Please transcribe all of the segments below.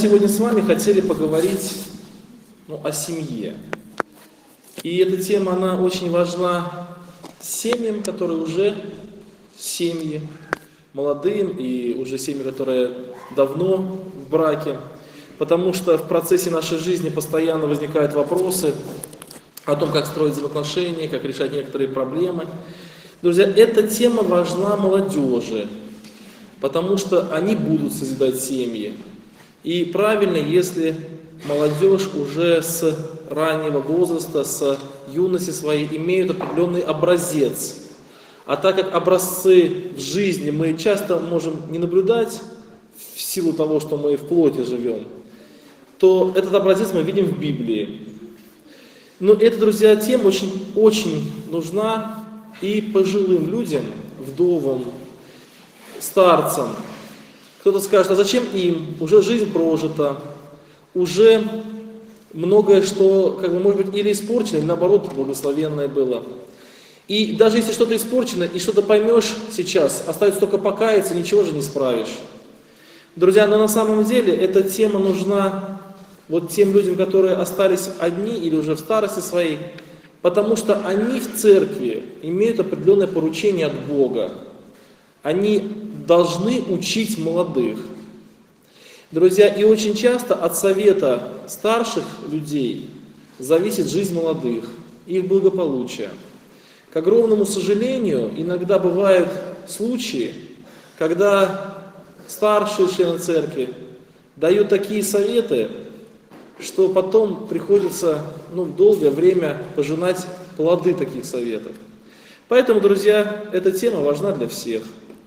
сегодня с вами хотели поговорить о семье. И эта тема, она очень важна семьям, которые уже семьи, молодым и уже семьи, которые давно в браке. Потому что в процессе нашей жизни постоянно возникают вопросы о том, как строить взаимоотношения, как решать некоторые проблемы. Друзья, эта тема важна молодежи, потому что они будут созидать семьи. И правильно, если молодежь уже с раннего возраста, с юности своей имеют определенный образец. А так как образцы в жизни мы часто можем не наблюдать в силу того, что мы в плоти живем, то этот образец мы видим в Библии. Но эта, друзья, тема очень нужна и пожилым людям, вдовам, старцам. Кто-то скажет, а зачем им? Уже жизнь прожита, уже многое, что, может быть, или испорчено, или наоборот, благословенное было. И даже если что-то испорчено, и что-то поймешь сейчас, остается только покаяться, ничего же не исправишь. Друзья, но на самом деле эта тема нужна тем людям, которые остались одни или уже в старости своей, потому что они в церкви имеют определенное поручение от Бога. Они должны учить молодых. Друзья, и очень часто от совета старших людей зависит жизнь молодых, их благополучие. К огромному сожалению, иногда бывают случаи, когда старшие члены церкви дают такие советы, что потом приходится долгое время пожинать плоды таких советов. Поэтому, друзья, эта тема важна для всех.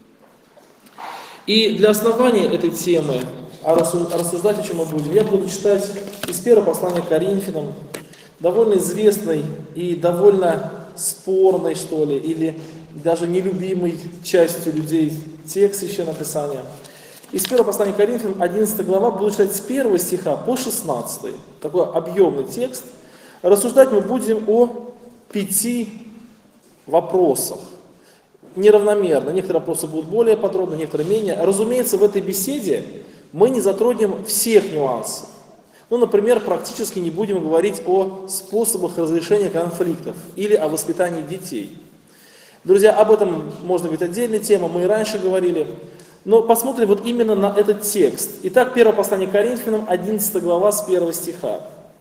И для основания этой темы, рассуждать о чем мы будем, я буду читать из первого послания к Коринфянам, довольно известной и довольно спорной, или даже нелюбимой частью людей текст Священного Писания. Из первого послания к Коринфянам, 11 глава, буду читать с 1 стиха по 16. Такой объемный текст. Рассуждать мы будем о 5 вопросах. Неравномерно. Некоторые вопросы будут более подробно, некоторые менее. Разумеется, в этой беседе мы не затронем всех нюансов. Например, практически не будем говорить о способах разрешения конфликтов или о воспитании детей. Друзья, об этом может быть отдельная тема, мы и раньше говорили. Но посмотрим именно на этот текст. Итак, первое послание к Коринфянам, 11 глава, с 1 стиха.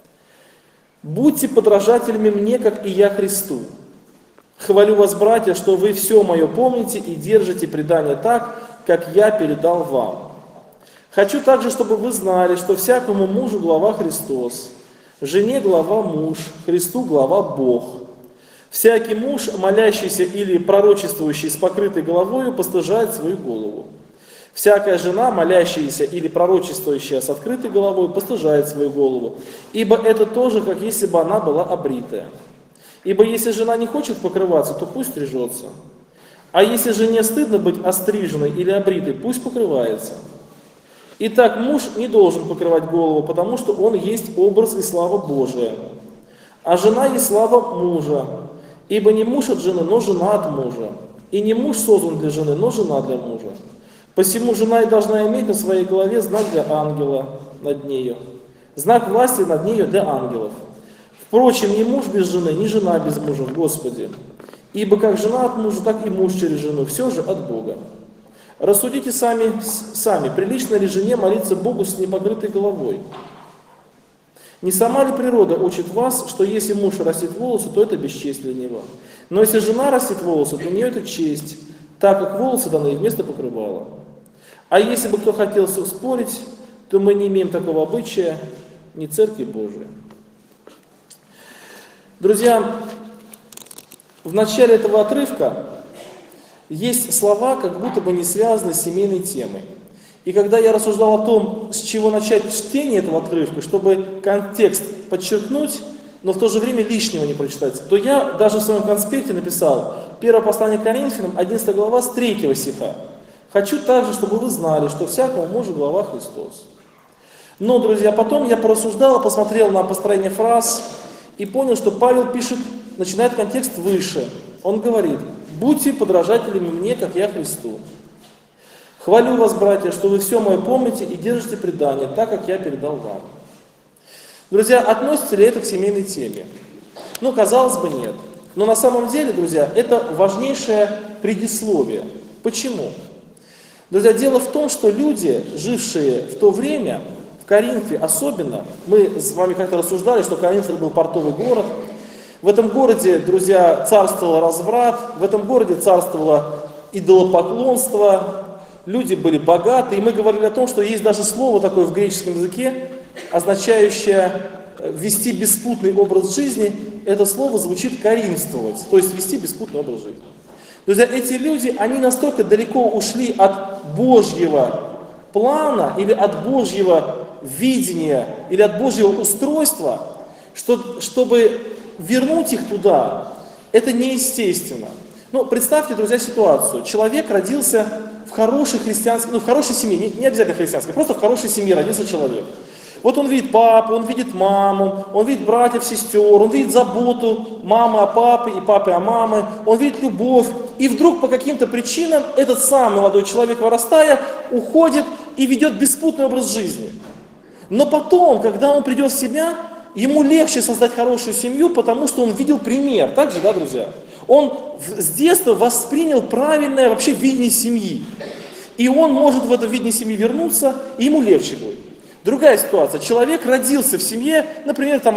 «Будьте подражателями мне, как и я Христу. Хвалю вас, братья, что вы все мое помните и держите предание так, как я передал вам. Хочу также, чтобы вы знали, что всякому мужу глава Христос, жене глава муж, Христу глава Бог. Всякий муж, молящийся или пророчествующий с покрытой головою, постыжает свою голову. Всякая жена, молящаяся или пророчествующая с открытой головой, постыжает свою голову, ибо это тоже, как если бы она была обритая. Ибо если жена не хочет покрываться, то пусть стрижется. А если жене стыдно быть остриженной или обритой, пусть покрывается. Итак, муж не должен покрывать голову, потому что он есть образ и слава Божия. А жена есть слава мужа, ибо не муж от жены, но жена от мужа. И не муж создан для жены, но жена для мужа. Посему жена и должна иметь на своей голове знак для ангела над нею, знак власти над нею для ангелов. Впрочем, ни муж без жены, ни жена без мужа в Господе. Ибо как жена от мужа, так и муж через жену, все же от Бога. Рассудите сами, прилично ли жене молиться Богу с непокрытой головой? Не сама ли природа учит вас, что если муж растит волосы, то это бесчесть для него? Но если жена растит волосы, то у нее это честь, так как волосы даны вместо покрывала. А если бы кто хотел спорить, то мы не имеем такого обычая, ни Церкви Божией. Друзья, в начале этого отрывка есть слова, как будто бы не связаны с семейной темой. И когда я рассуждал о том, с чего начать чтение этого отрывка, чтобы контекст подчеркнуть, но в то же время лишнего не прочитать, то я даже в своем конспекте написал первое послание к Коринфянам, 11 глава, с 3 стиха. Хочу также, чтобы вы знали, что всякому мужу глава Христос. Но, друзья, потом я порассуждал, посмотрел на построение фраз и понял, что Павел начинает контекст выше. Он говорит: «Будьте подражателями мне, как я Христу». Хвалю вас, братья, что вы все мое помните и держите предание, так как я передал вам. Друзья, относится ли это к семейной теме? Ну, казалось бы, нет. Но на самом деле, друзья, это важнейшее предисловие. Почему? Друзья, дело в том, что люди, жившие в то время, в Коринфе особенно, мы с вами как-то рассуждали, что Коринф был портовый город. В этом городе, друзья, царствовал разврат, в этом городе царствовало идолопоклонство, люди были богаты, и мы говорили о том, что есть даже слово такое в греческом языке, означающее вести беспутный образ жизни. Это слово звучит коринфствовать, то есть вести беспутный образ жизни. Друзья, эти люди, они настолько далеко ушли от Божьего плана или от Божьего видения или от Божьего устройства, что, чтобы вернуть их туда, это неестественно. Ну, представьте, друзья, ситуацию. Человек родился в хорошей христианской, в хорошей семье, не обязательно христианской, просто в хорошей семье родился человек. Вот он видит папу, он видит маму, он видит братьев, сестер, он видит заботу мамы о папе и папы о маме, он видит любовь. И вдруг по каким-то причинам этот самый молодой человек, вырастая, уходит и ведет беспутный образ жизни. Но потом, когда он придет в себя, ему легче создать хорошую семью, потому что он видел пример. Так же, да, друзья? Он с детства воспринял правильное вообще видение семьи. И он может в это видение семьи вернуться, и ему легче будет. Другая ситуация. Человек родился в семье, например, там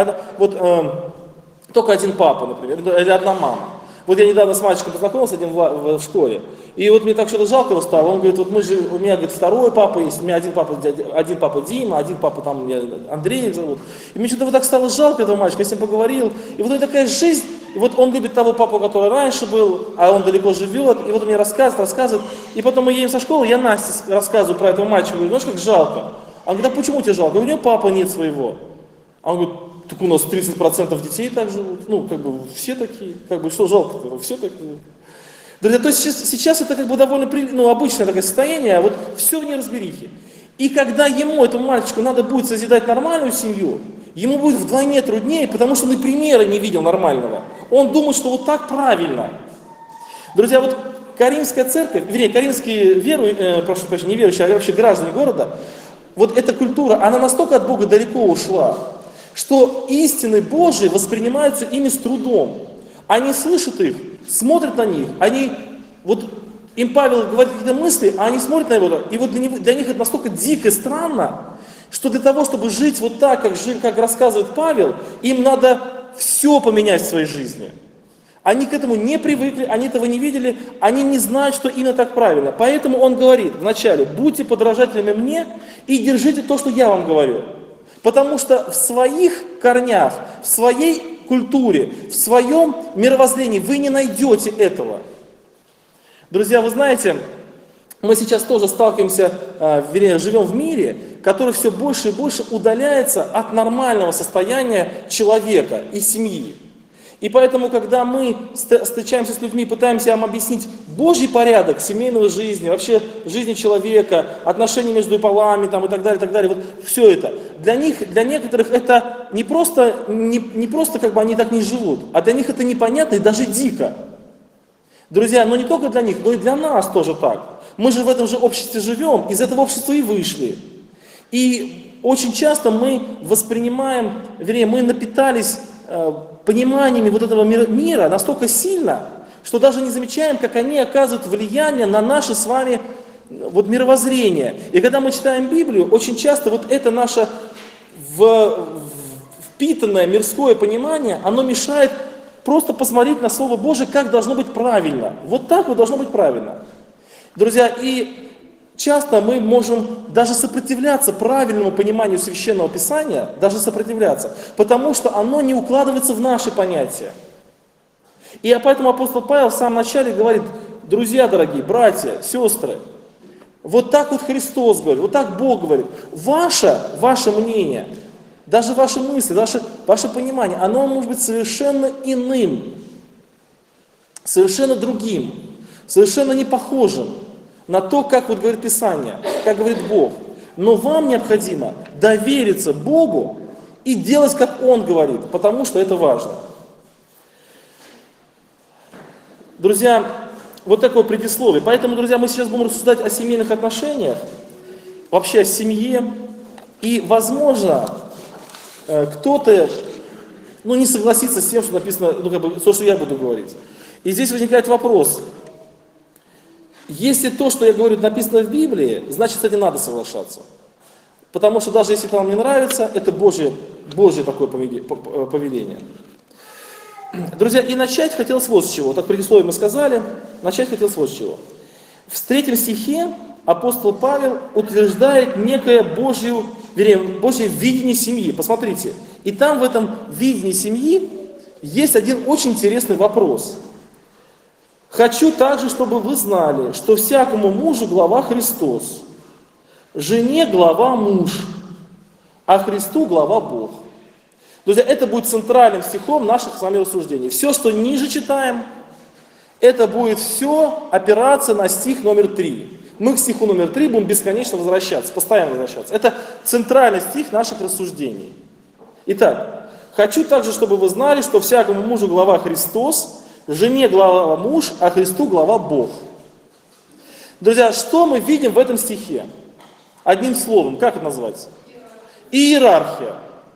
только один папа, например, или одна мама. Вот я недавно с мальчиком познакомился один в школе, и вот мне так что-то жалко его стало. Он говорит, вот у меня, говорит, второй папа есть, у меня один папа Дима, один папа там меня Андрей зовут. И мне что-то вот так стало жалко этого мальчика, я с ним поговорил. И вот такая жизнь, и вот он любит того папу, который раньше был, а он далеко живет, и вот он мне рассказывает. И потом мы едем со школы, я Насте рассказываю про этого мальчика, говорю, знаешь, как жалко. Он говорит, а почему тебе жалко? У него папа нет своего. А он говорит, так у нас 30% детей так живут. Ну, как бы все такие. Как бы что жалко-то? Все такие. Друзья, то есть сейчас это как бы довольно обычное такое состояние, а вот все в неразберихе. И когда этому мальчику, надо будет созидать нормальную семью, ему будет вдвойне труднее, потому что он и примера не видел нормального. Он думает, что вот так правильно. Друзья, вот Каримская церковь, каримские не верующие, а вообще граждане города, вот эта культура, она настолько от Бога далеко ушла, что истины Божьи воспринимаются ими с трудом. Они слышат их, смотрят на них, им Павел говорит какие-то мысли, а они смотрят на его, и вот для них это настолько дико и странно, что для того, чтобы жить вот так, как рассказывает Павел, им надо все поменять в своей жизни. Они к этому не привыкли, они этого не видели, они не знают, что именно так правильно. Поэтому он говорит вначале, будьте подражателями мне и держите то, что я вам говорю. Потому что в своих корнях, в своей культуре, в своем мировоззрении вы не найдете этого. Друзья, вы знаете, мы сейчас тоже сталкиваемся, живем в мире, который все больше и больше удаляется от нормального состояния человека и семьи. И поэтому, когда мы встречаемся с людьми, пытаемся им объяснить Божий порядок семейной жизни, вообще жизни человека, отношения между полами там, и так далее, вот все это, для некоторых это не просто как бы они так не живут, а для них это непонятно и даже дико. Друзья, но не только для них, но и для нас тоже так. Мы же в этом же обществе живем, из этого общества и вышли. И очень часто мы воспринимаем, мы напитались пониманиями вот этого мира настолько сильно, что даже не замечаем, как они оказывают влияние на наше с вами мировоззрение. И когда мы читаем Библию, очень часто вот это наше впитанное мирское понимание, оно мешает просто посмотреть на Слово Божие, как должно быть правильно. Вот так вот должно быть правильно. Друзья, и часто мы можем даже сопротивляться правильному пониманию Священного Писания, даже сопротивляться, потому что оно не укладывается в наши понятия. И поэтому апостол Павел в самом начале говорит, друзья дорогие, братья, сестры, вот так вот Христос говорит, вот так Бог говорит. Ваше мнение, даже ваши мысли, ваше понимание, оно может быть совершенно иным, совершенно другим, совершенно не похожим на то, как вот говорит Писание, как говорит Бог. Но вам необходимо довериться Богу и делать, как Он говорит, потому что это важно. Друзья, Вот такое предисловие. Поэтому, друзья, мы сейчас будем рассуждать о семейных отношениях, вообще о семье. И, возможно, кто-то не согласится с тем, что написано, то, что я буду говорить. И здесь возникает вопрос. Если то, что я говорю, написано в Библии, значит, с этим надо соглашаться. Потому что даже если это вам не нравится, это Божье такое повеление. Друзья, и начать хотелось вот с чего. Так предисловие мы сказали, начать хотелось вот с чего. В 3 стихе апостол Павел утверждает некое Божье видение семьи. Посмотрите. И там в этом видении семьи есть один очень интересный вопрос. «Хочу также, чтобы вы знали, что всякому мужу глава Христос, жене глава муж, а Христу глава Бог». Друзья, это будет центральным стихом наших с вами рассуждений. Все, что ниже читаем, это будет все опираться на стих номер 3. Мы к стиху номер 3 будем бесконечно возвращаться, постоянно возвращаться. Это центральный стих наших рассуждений. Итак, «Хочу также, чтобы вы знали, что всякому мужу глава Христос, жене глава муж, а Христу глава Бог». Друзья, что мы видим в этом стихе? Одним словом, как это называется? Иерархия.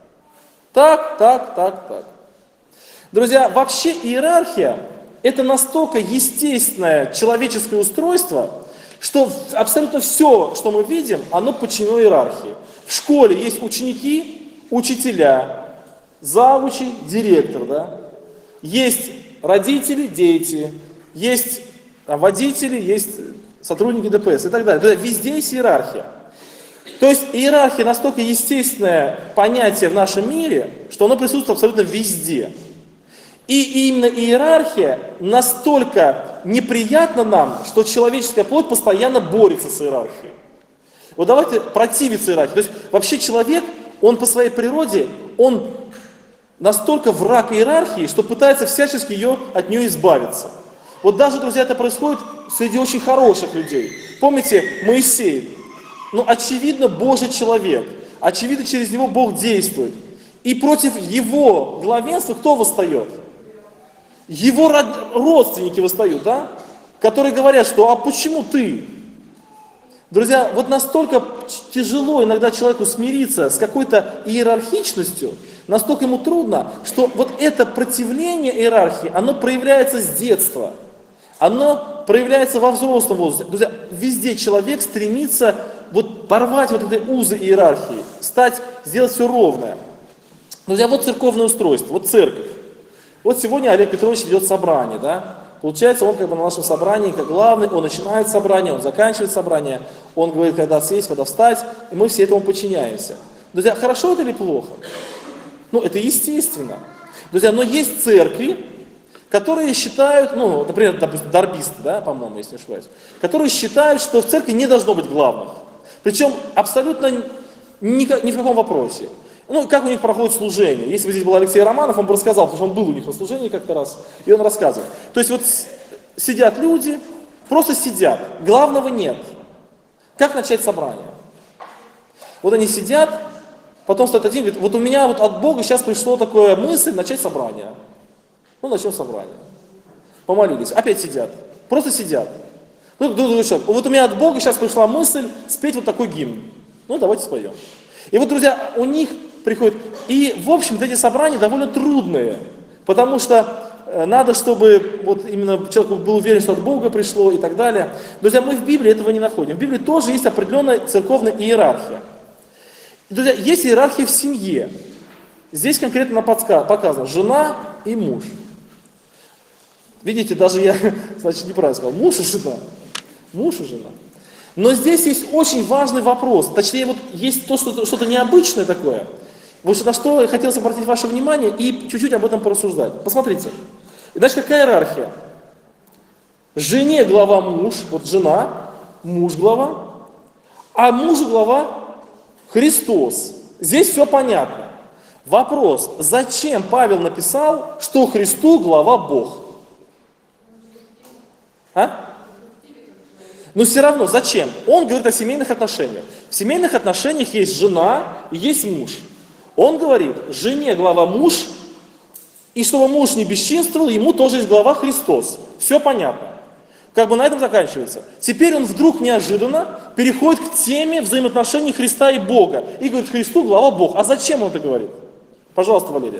Так. Друзья, вообще иерархия – это настолько естественное человеческое устройство, что абсолютно все, что мы видим, оно подчинено иерархии. В школе есть ученики, учителя, завучи, директор, да? Есть родители, дети, есть водители, есть сотрудники ДПС и так далее. Везде есть иерархия. То есть иерархия настолько естественное понятие в нашем мире, что оно присутствует абсолютно везде. И именно иерархия настолько неприятна нам, что человеческая плоть постоянно борется с иерархией. Вот давайте противиться иерархии. То есть вообще человек, он по своей природе, он настолько враг иерархии, что пытается всячески от нее избавиться. Вот даже, друзья, это происходит среди очень хороших людей. Помните, Моисей? Очевидно, Божий человек. Очевидно, через него Бог действует. И против его главенства кто восстает? Его родственники восстают, да? Которые говорят, что «а почему ты?» Друзья, вот настолько тяжело иногда человеку смириться с какой-то иерархичностью, настолько ему трудно, что вот это противление иерархии, оно проявляется с детства. Оно проявляется во взрослом возрасте. Друзья, везде человек стремится порвать эти узы иерархии, сделать все ровное. Друзья, вот церковное устройство, вот церковь. Вот сегодня Олег Петрович ведет собрание, да? Получается, он на нашем собрании как главный, он начинает собрание, он заканчивает собрание, он говорит, когда сесть, когда встать, и мы все этому подчиняемся. Друзья, хорошо это или плохо? Это естественно. Друзья, но есть церкви, которые считают, например, дарбисты, да, по-моему, если не ошибаюсь, которые считают, что в церкви не должно быть главных. Причем абсолютно ни в каком вопросе. Как у них проходит служение. Если бы здесь был Алексей Романов, он бы рассказал, потому что он был у них на служении как-то раз, и он рассказывает. То есть сидят люди, просто сидят, главного нет. Как начать собрание? Вот они сидят, потом стоит один, говорит, вот у меня от Бога сейчас пришло такое мысль начать собрание. Начнем собрание. Помолились, опять сидят, просто сидят. Вот у меня от Бога сейчас пришла мысль спеть вот такой гимн. Давайте споем. И вот, друзья, у них приходит, и, в общем-то, эти собрания довольно трудные, потому что надо, чтобы именно человек был уверен, что от Бога пришло и так далее. Друзья, мы в Библии этого не находим. В Библии тоже есть определенная церковная иерархия. Друзья, есть иерархия в семье. Здесь конкретно показано жена и муж. Видите, даже я, неправильно сказал, муж и жена. Муж и жена. Но здесь есть очень важный вопрос, точнее, есть что-то необычное такое, на что я хотел обратить ваше внимание и чуть-чуть об этом порассуждать. Посмотрите, значит, какая иерархия? Жене глава муж, жена, муж глава, а мужу глава Христос. Здесь все понятно. Вопрос, зачем Павел написал, что Христу глава Бог? Но все равно, зачем? Он говорит о семейных отношениях. В семейных отношениях есть жена и есть муж. Он говорит, жене глава муж, и чтобы муж не бесчинствовал, ему тоже есть глава Христос. Все понятно. Как бы на этом заканчивается. Теперь он вдруг неожиданно переходит к теме взаимоотношений Христа и Бога. И говорит, Христу глава Бог. А зачем он это говорит? Пожалуйста, Валерия.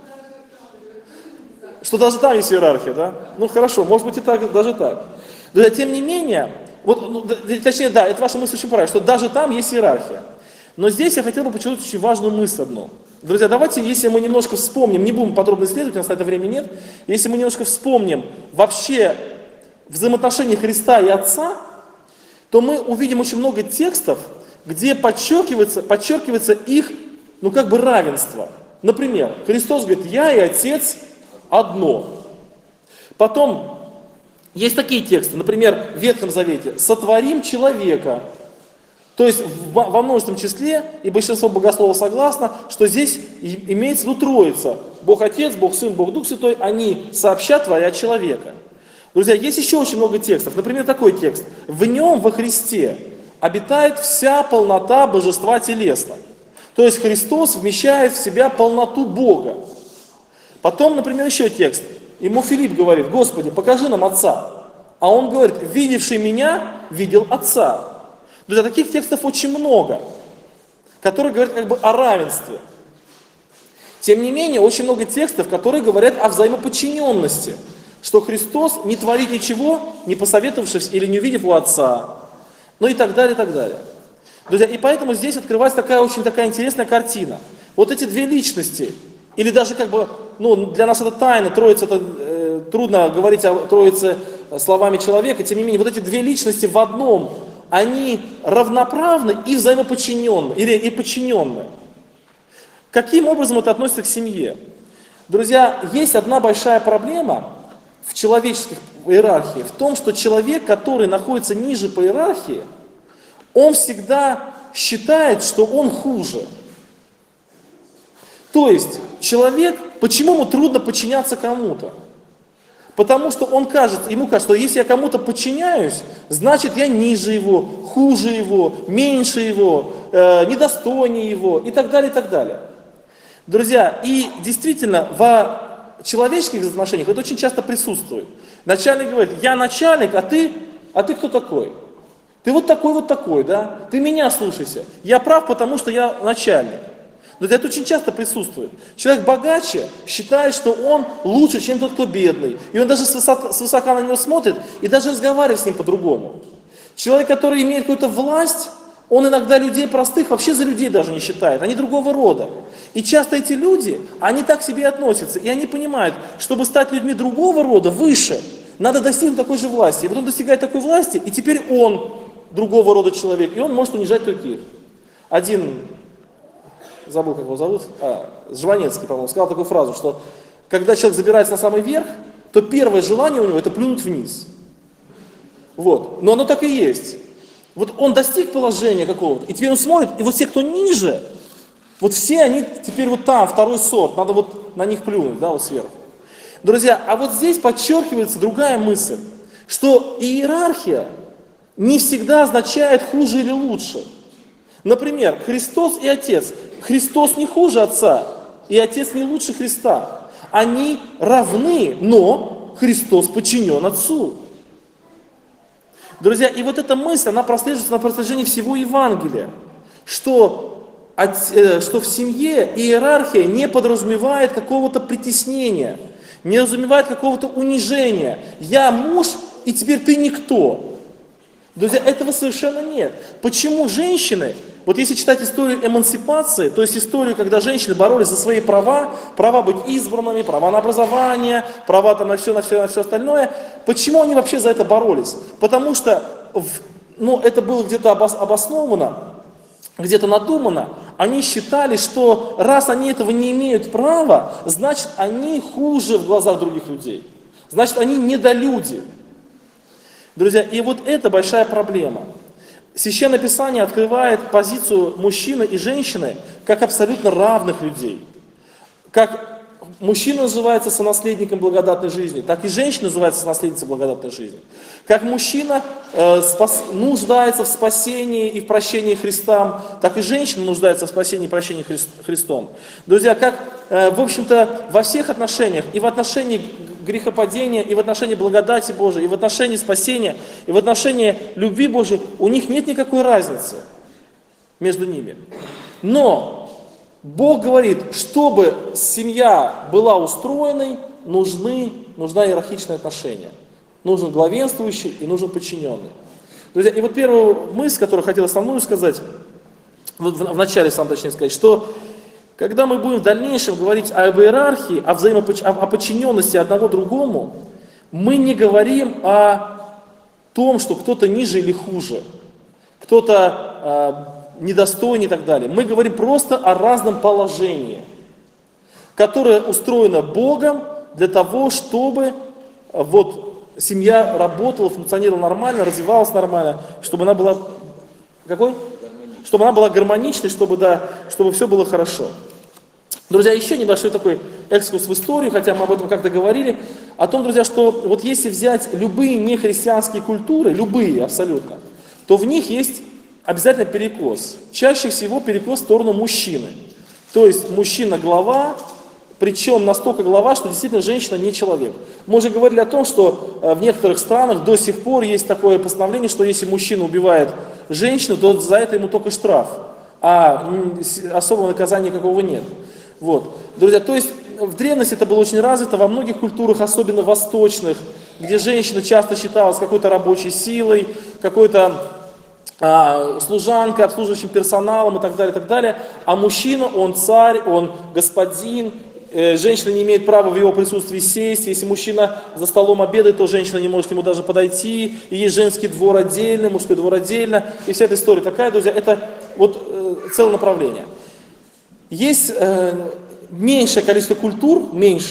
Что даже там есть иерархия, да? Ну хорошо, может быть и так, даже так. Но тем не менее, вот, ну, точнее, да, это ваша мысль очень правильная, что даже там есть иерархия. Но здесь я хотел бы подчеркнуть очень важную мысль одну. Друзья, давайте, если мы немножко вспомним, не будем подробно исследовать, у нас на это времени нет, если мы немножко вспомним вообще взаимоотношения Христа и Отца, то мы увидим очень много текстов, где подчеркивается их, ну как бы равенство. Например, Христос говорит, я и Отец одно. Потом есть такие тексты, например, в Ветхом Завете, сотворим человека. То есть во множественном числе, и большинство богословов согласно, что здесь имеется в виду Троица. Бог Отец, Бог Сын, Бог Дух Святой, они сообща творят человека. Друзья, есть еще очень много текстов. Например, такой текст. В нем, во Христе, обитает вся полнота божества телесно. То есть Христос вмещает в себя полноту Бога. Потом, например, еще текст. Ему Филипп говорит, Господи, покажи нам Отца. А он говорит, видевший меня, видел Отца. Друзья, таких текстов очень много, которые говорят как бы о равенстве. Тем не менее, очень много текстов, которые говорят о взаимоподчиненности, что Христос не творит ничего, не посоветовавшись или не увидев у Отца, ну и так далее, и так далее. Друзья, и поэтому здесь открывается очень такая интересная картина. Вот эти две личности, или даже как бы, ну, для нас это тайна, Троица, это трудно говорить о Троице словами человека, тем не менее, вот эти две личности в одном, они равноправны и взаимоподчиненны, и подчиненны. Каким образом это относится к семье? Друзья, есть одна большая проблема в человеческих иерархии, в том, что человек, который находится ниже по иерархии, он всегда считает, что он хуже. То есть человек, почему ему трудно подчиняться кому-то? Потому что ему кажется, что если я кому-то подчиняюсь, значит я ниже его, хуже его, меньше его, недостойнее его и так далее, и так далее. Друзья, и действительно в человеческих отношениях это очень часто присутствует. Начальник говорит, я начальник, а ты кто такой? Ты вот такой, да? Ты меня слушайся. Я прав, потому что я начальник. Но это очень часто присутствует. Человек богаче считает, что он лучше, чем тот, кто бедный. И он даже свысока на него смотрит и даже разговаривает с ним по-другому. Человек, который имеет какую-то власть, он иногда людей простых вообще за людей даже не считает. Они другого рода. И часто эти люди, они так к себе относятся. И они понимают, чтобы стать людьми другого рода, выше, надо достигнуть такой же власти. И вот он достигает такой власти, и теперь он другого рода человек. И он может унижать других. Один... забыл, как его зовут, Жванецкий, по-моему, сказал такую фразу, что когда человек забирается на самый верх, то первое желание у него это плюнуть вниз. Вот. Но оно так и есть. Вот он достиг положения какого-то, и теперь он смотрит, и вот все, кто ниже, вот все они теперь вот там, второй сорт, надо вот на них плюнуть, да, вот сверху. Друзья, а вот здесь подчеркивается другая мысль, что иерархия не всегда означает хуже или лучше. Например, Христос и Отец. Христос не хуже Отца, и Отец не лучше Христа. Они равны, но Христос подчинен Отцу. Друзья, и вот эта мысль, она прослеживается на протяжении всего Евангелия, что в семье иерархия не подразумевает какого-то притеснения, не подразумевает какого-то унижения. Я муж, и теперь ты никто. Друзья, этого совершенно нет. Почему женщины, вот если читать историю эмансипации, то есть историю, когда женщины боролись за свои права, права быть избранными, права на образование, права там на все остальное, почему они вообще за это боролись? Потому что это было где-то обосновано, где-то надумано, они считали, что раз они этого не имеют права, значит они хуже в глазах других людей, значит они недолюди. Друзья, и вот это большая проблема. Священное Писание открывает позицию мужчины и женщины как абсолютно равных людей. Как мужчина называется сонаследником благодатной жизни, так и женщина называется сонаследницей благодатной жизни. Как мужчина нуждается в спасении и в прощении Христом, так и женщина нуждается в спасении и прощении Христом. Друзья, как, в общем-то, во всех отношениях, и в отношении грехопадения, и в отношении благодати Божией, и в отношении спасения, и в отношении любви Божией, у них нет никакой разницы между ними. Но Бог говорит, чтобы семья была устроенной, нужна иерархичное отношение. Нужен главенствующий и нужен подчиненный. Друзья, и вот первую мысль, которую хотел основную сказать, в начале сам точнее сказать, что когда мы будем в дальнейшем говорить об иерархии, о подчиненности одного другому, мы не говорим о том, что кто-то ниже или хуже, кто-то недостойный и так далее. Мы говорим просто о разном положении, которое устроено Богом для того, чтобы семья работала, функционировала нормально, развивалась нормально, чтобы она была Чтобы она была гармоничной, чтобы все было хорошо. Друзья, еще небольшой такой экскурс в историю, хотя мы об этом как-то говорили, о том, друзья, что вот если взять любые нехристианские культуры, любые абсолютно, то в них есть обязательно перекос. Чаще всего перекос в сторону мужчины. То есть мужчина глава, причем настолько глава, что действительно женщина не человек. Мы уже говорили о том, что в некоторых странах до сих пор есть такое постановление, что если мужчина убивает женщину, то за это ему только штраф, а особого наказания никакого нет. Вот. Друзья, то есть в древности это было очень развито, во многих культурах, особенно восточных, где женщина часто считалась какой-то рабочей силой, какой-то служанкой, обслуживающим персоналом и так далее, а мужчина, он царь, он господин, женщина не имеет права в его присутствии сесть, если мужчина за столом обедает, то женщина не может к нему даже подойти, и есть женский двор отдельно, мужской двор отдельно, и вся эта история такая, друзья, это целое направление. Есть меньшее количество культур,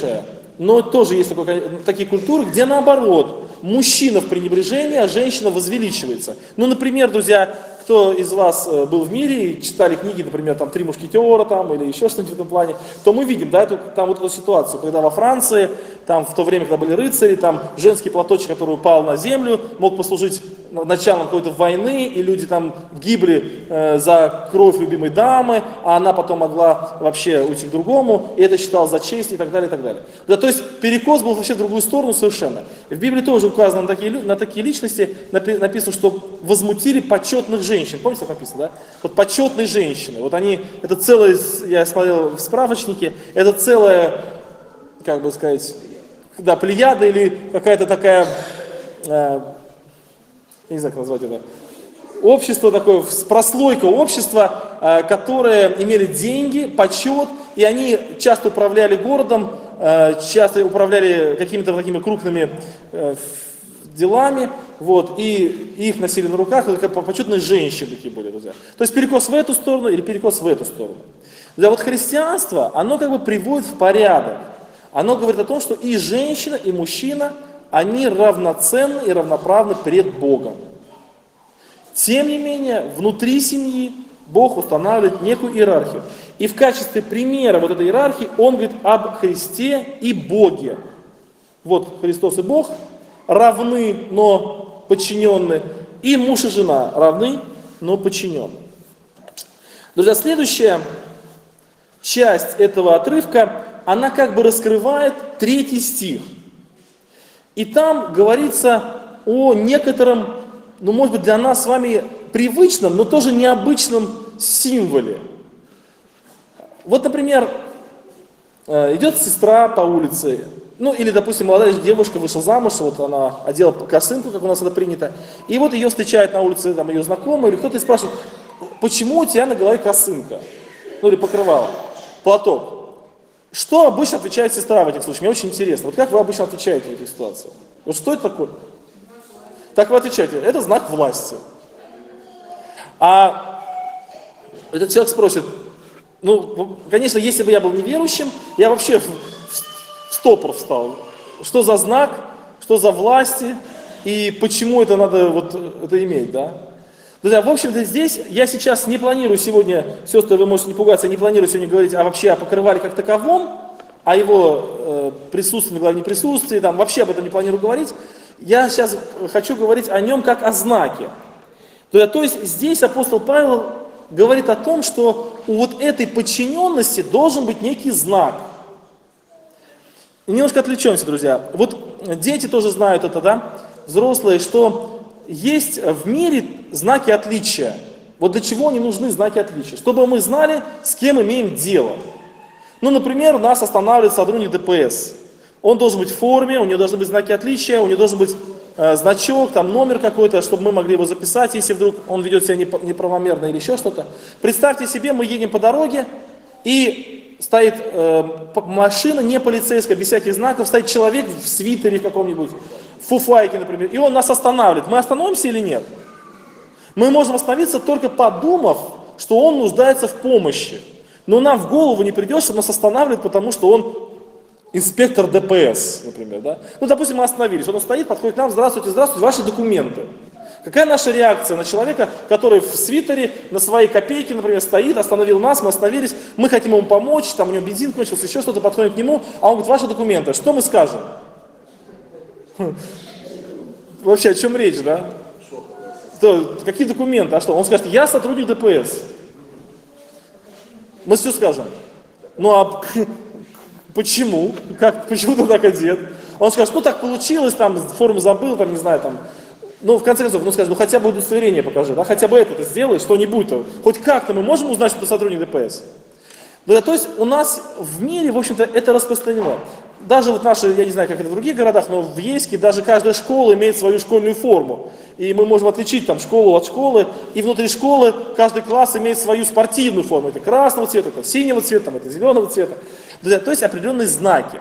но тоже есть такие культуры, где наоборот, мужчина в пренебрежении, а женщина возвеличивается. Ну, например, друзья, кто из вас был в мире и читали книги, например, там «Три мушкетера» там, или еще что-нибудь в этом плане, то мы видим, да, там вот эту ситуацию, когда во Франции, там в то время, когда были рыцари, там женский платочек, который упал на землю, мог послужить началом какой-то войны, и люди там гибли за кровь любимой дамы, а она потом могла вообще уйти к другому, и это считалось за честь и так далее, и так далее. Да, то есть перекос был вообще в другую сторону совершенно. В Библии тоже указано на такие личности, написано, что возмутили почетных женщин. Помните, как написано, да? Вот почетные женщины. Вот они, это целое, я смотрел в справочнике, это целая, как бы сказать, да, плеяда или какая-то такая, я не знаю, как назвать это, общество такое, прослойка общества, которые имели деньги, почет, и они часто управляли городом, часто управляли какими-то такими крупными делами, вот, и их носили на руках, это как почетные женщины такие были, друзья. То есть перекос в эту сторону или перекос в эту сторону. Да, вот христианство, оно как бы приводит в порядок. Оно говорит о том, что и женщина, и мужчина, они равноценны и равноправны перед Богом. Тем не менее, внутри семьи Бог устанавливает некую иерархию. И в качестве примера вот этой иерархии Он говорит об Христе и Боге. Вот Христос и Бог равны, но подчиненны. И муж и жена равны, но подчиненны. Друзья, следующая часть этого отрывка, она как бы раскрывает 3 стих. И там говорится о некотором, ну, может быть, для нас с вами привычном, но тоже необычном символе. Вот, например, идет сестра по улице, ну, или, допустим, молодая девушка вышла замуж, вот она одела косынку, как у нас это принято, и вот ее встречает на улице там, ее знакомый, или кто-то спрашивает, почему у тебя на голове косынка? Ну, или покрывало, платок. Что обычно отвечает сестра в этих случаях? Мне очень интересно. Вот как вы обычно отвечаете в этой ситуации? Вот что это такое? Так вы отвечаете, это знак власти. А этот человек спросит, ну, конечно, если бы я был неверующим, я вообще в стопор встал. Что за знак, что за власти, и почему это надо вот это иметь, да? Друзья, в общем-то здесь я сейчас не планирую сегодня, сестры, вы можете не пугаться, не планирую сегодня говорить вообще о покрывале как таковом, о его присутствии, главное, не присутствии, там, вообще об этом не планирую говорить. Я сейчас хочу говорить о нем как о знаке. То есть здесь апостол Павел говорит о том, что у вот этой подчиненности должен быть некий знак. Немножко отвлечемся, друзья. Вот дети тоже знают это, да, взрослые, что есть в мире знаки отличия. Вот для чего они нужны знаки отличия? Чтобы мы знали, с кем имеем дело. Ну, например, нас останавливает сотрудник ДПС. Он должен быть в форме, у него должны быть знаки отличия, у него должен быть значок, там номер какой-то, чтобы мы могли его записать, если вдруг он ведет себя неправомерно или еще что-то. Представьте себе, мы едем по дороге, и стоит машина не полицейская, без всяких знаков, стоит человек в свитере каком-нибудь, в фуфайке, например, и он нас останавливает. Мы остановимся или нет? Мы можем остановиться, только подумав, что он нуждается в помощи. Но нам в голову не придет, что нас останавливает, потому что он инспектор ДПС, например, да? Ну, допустим, мы остановились, он стоит, подходит к нам: здравствуйте, здравствуйте, ваши документы. Какая наша реакция на человека, который в свитере, на своей копейке, например, стоит, остановил нас, мы остановились, мы хотим ему помочь, там у него бензин кончился, еще что-то, подходим к нему, а он говорит: ваши документы. Что мы скажем? Вообще, о чем речь, да? Какие документы? А что? Он скажет: я сотрудник ДПС. Мы все скажем. Ну а почему? Почему ты так одет? Он скажет: ну так получилось, там форму забыл, там не знаю, там. Ну, в конце концов, скажет: ну хотя бы удостоверение покажи, да, хотя бы это ты сделай, что-нибудь-то. Хоть как-то мы можем узнать, что ты сотрудник ДПС. Да, то есть у нас в мире, в общем-то, это распространено. Даже вот наши, я не знаю, как это в других городах, но в Ейске даже каждая школа имеет свою школьную форму. И мы можем отличить там школу от школы. И внутри школы каждый класс имеет свою спортивную форму. Это красного цвета, это синего цвета, это зеленого цвета. Друзья, то есть определенные знаки.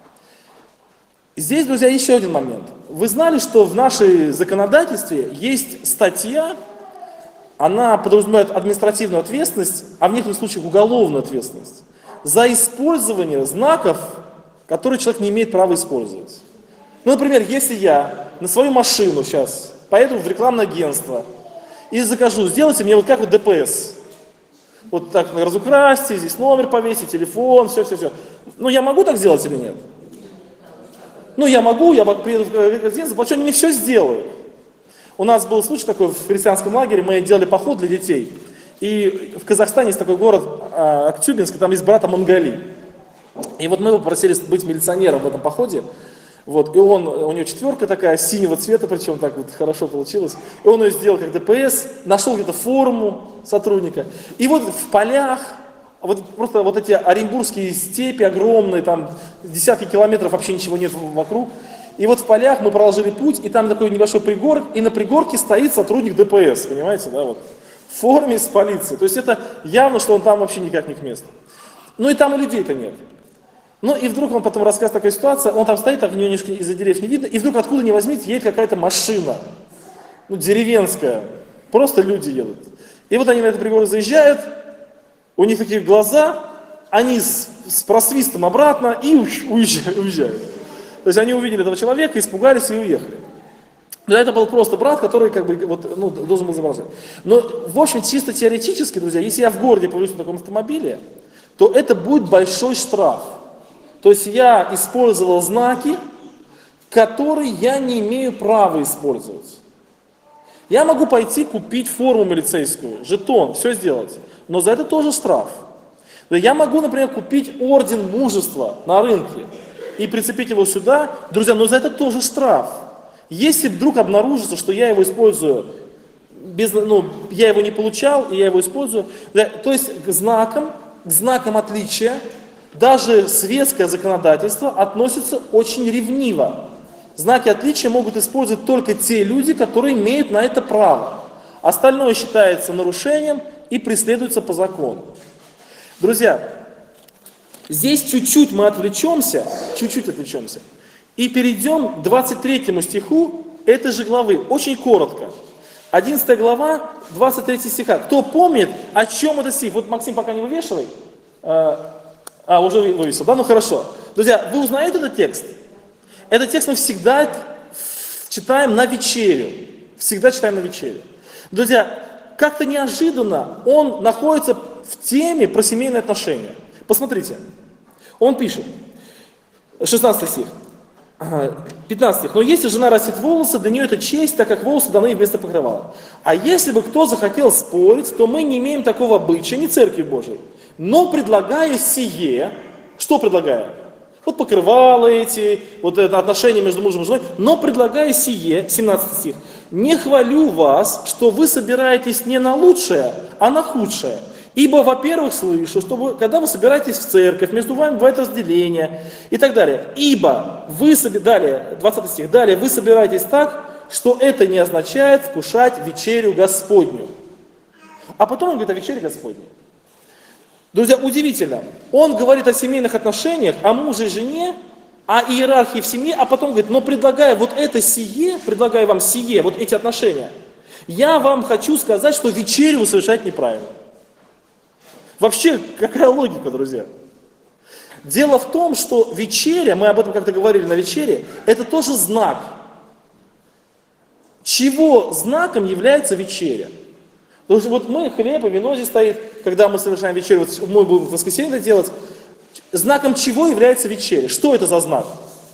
Здесь, друзья, еще один момент. Вы знали, что в нашей законодательстве есть статья, она подразумевает административную ответственность, а в некоторых случаях уголовную ответственность за использование знаков, которые человек не имеет права использовать. Ну, например, если я на свою машину сейчас поеду в рекламное агентство и закажу: сделайте мне вот как вот ДПС. Вот так разукрасьте, здесь номер повесить, телефон, все. Ну, я могу так сделать или нет? Ну, я могу, я приеду в агентство, заплачу, они мне все сделают. У нас был случай такой в христианском лагере, мы делали поход для детей. И в Казахстане есть такой город Актюбинск, там есть брат Монголи. И вот мы его попросили быть милиционером в этом походе. Вот, и у него четверка такая, синего цвета, причем так вот хорошо получилось. И он ее сделал как ДПС, нашел где-то форму сотрудника. И вот в полях, вот просто вот эти оренбургские степи огромные, там десятки километров вообще ничего нет вокруг. И вот в полях мы проложили путь, и там такой небольшой пригорок, и на пригорке стоит сотрудник ДПС, понимаете, да, вот, в форме с полицией. То есть это явно, что он там вообще никак не к месту. Ну и там и людей-то нет. Ну и вдруг он потом рассказывает такая ситуация, он там стоит, так в него немножко из-за деревьев не видно, и вдруг откуда ни возьмите едет какая-то машина, ну деревенская, просто люди едут. И вот они на этот пригорок заезжают, у них такие глаза, они с просвистом обратно и уезжают. То есть они увидели этого человека, испугались и уехали. Но это был просто брат, который как бы вот, ну, должен был изображать. Но в общем, чисто теоретически, друзья, если я в городе появлюсь на таком автомобиле, то это будет большой штраф. То есть я использовал знаки, которые я не имею права использовать. Я могу пойти купить форму милицейскую, жетон, все сделать, но за это тоже штраф. Я могу, например, купить орден мужества на рынке и прицепить его сюда, друзья, но за это тоже штраф. Если вдруг обнаружится, что я его использую, я его не получал, и я его использую, то есть к знакам отличия, даже светское законодательство относится очень ревниво. Знаки отличия могут использовать только те люди, которые имеют на это право. Остальное считается нарушением и преследуется по закону. Друзья, здесь чуть-чуть мы отвлечемся, и перейдем к 23 стиху этой же главы, очень коротко. 11 глава, 23 стиха. Кто помнит, о чем это стих? Вот Максим пока не вывешивай. Уже вывесил, да? Ну хорошо. Друзья, вы узнаете этот текст? Этот текст мы всегда читаем на вечерю. Всегда читаем на вечерю. Друзья, как-то неожиданно он находится в теме про семейные отношения. Посмотрите. Он пишет, 16 стих, 15 стих. Но если жена растит волосы, для нее это честь, так как волосы даны ей вместо покрывала. А если бы кто захотел спорить, то мы не имеем такого обычая, не Церкви Божией. Но предлагая сие, что предлагая? Вот покрывало эти, вот это отношения между мужем и женой, но предлагаю сие, 17 стих, не хвалю вас, что вы собираетесь не на лучшее, а на худшее. Ибо, во-первых, слышу, что когда вы собираетесь в церковь, между вами бывает разделение и так далее. Ибо вы, далее, 20 стих, далее, вы собираетесь так, что это не означает вкушать вечерю Господню. А потом он говорит о вечере Господней. Друзья, удивительно. Он говорит о семейных отношениях, о муже и жене, о иерархии в семье, а потом говорит, но предлагая вот это сие, предлагаю вам сие, вот эти отношения, я вам хочу сказать, что вечерю вы совершаете неправильно. Вообще, какая логика, друзья? Дело в том, что вечеря, мы об этом как-то говорили на вечере, это тоже знак. Чего знаком является вечеря? Потому что вот мы, хлеб и вино здесь стоит, когда мы совершаем вечерю, вот мы будем в воскресенье это делать. Знаком чего является вечеря? Что это за знак?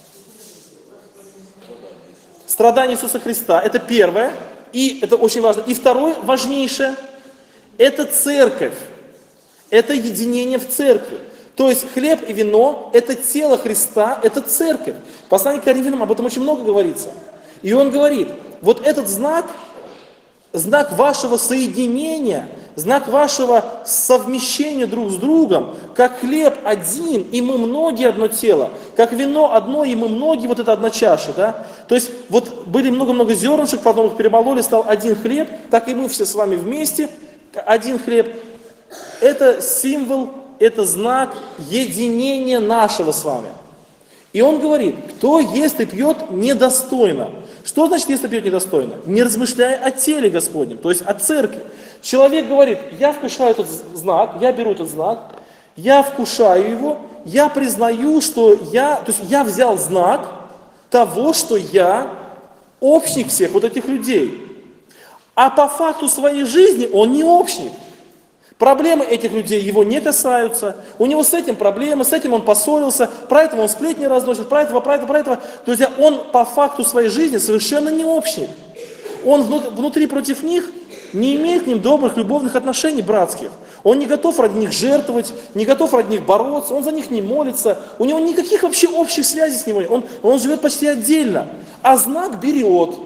Страдание Иисуса Христа. Это первое, и это очень важно. И второе, важнейшее, это церковь. Это единение в церкви. То есть хлеб и вино – это тело Христа, это церковь. В послании к Коринфянам об этом очень много говорится. И он говорит, вот этот знак, знак вашего соединения, знак вашего совмещения друг с другом, как хлеб один, и мы многие одно тело, как вино одно, и мы многие, вот это одна чаша, да? То есть вот были много-много зернышек, потом их перемололи, стал один хлеб, так и мы все с вами вместе, один хлеб. Это символ, это знак единения нашего с вами. И он говорит, кто ест и пьет недостойно. Что значит ест и пьет недостойно? Не размышляя о теле Господнем, то есть о церкви. Человек говорит, я вкушаю этот знак, я беру этот знак, я вкушаю его, я признаю, что то есть я взял знак того, что я общник всех вот этих людей. А по факту своей жизни он не общник. Проблемы этих людей его не касаются, у него с этим проблемы, с этим он поссорился, про этого он сплетни разносит, про этого. Друзья, он по факту своей жизни совершенно не общник. Он внутри против них не имеет к ним добрых, любовных отношений братских. Он не готов ради них жертвовать, не готов ради них бороться, он за них не молится, у него никаких вообще общих связей с ними, он живет почти отдельно. А знак берет.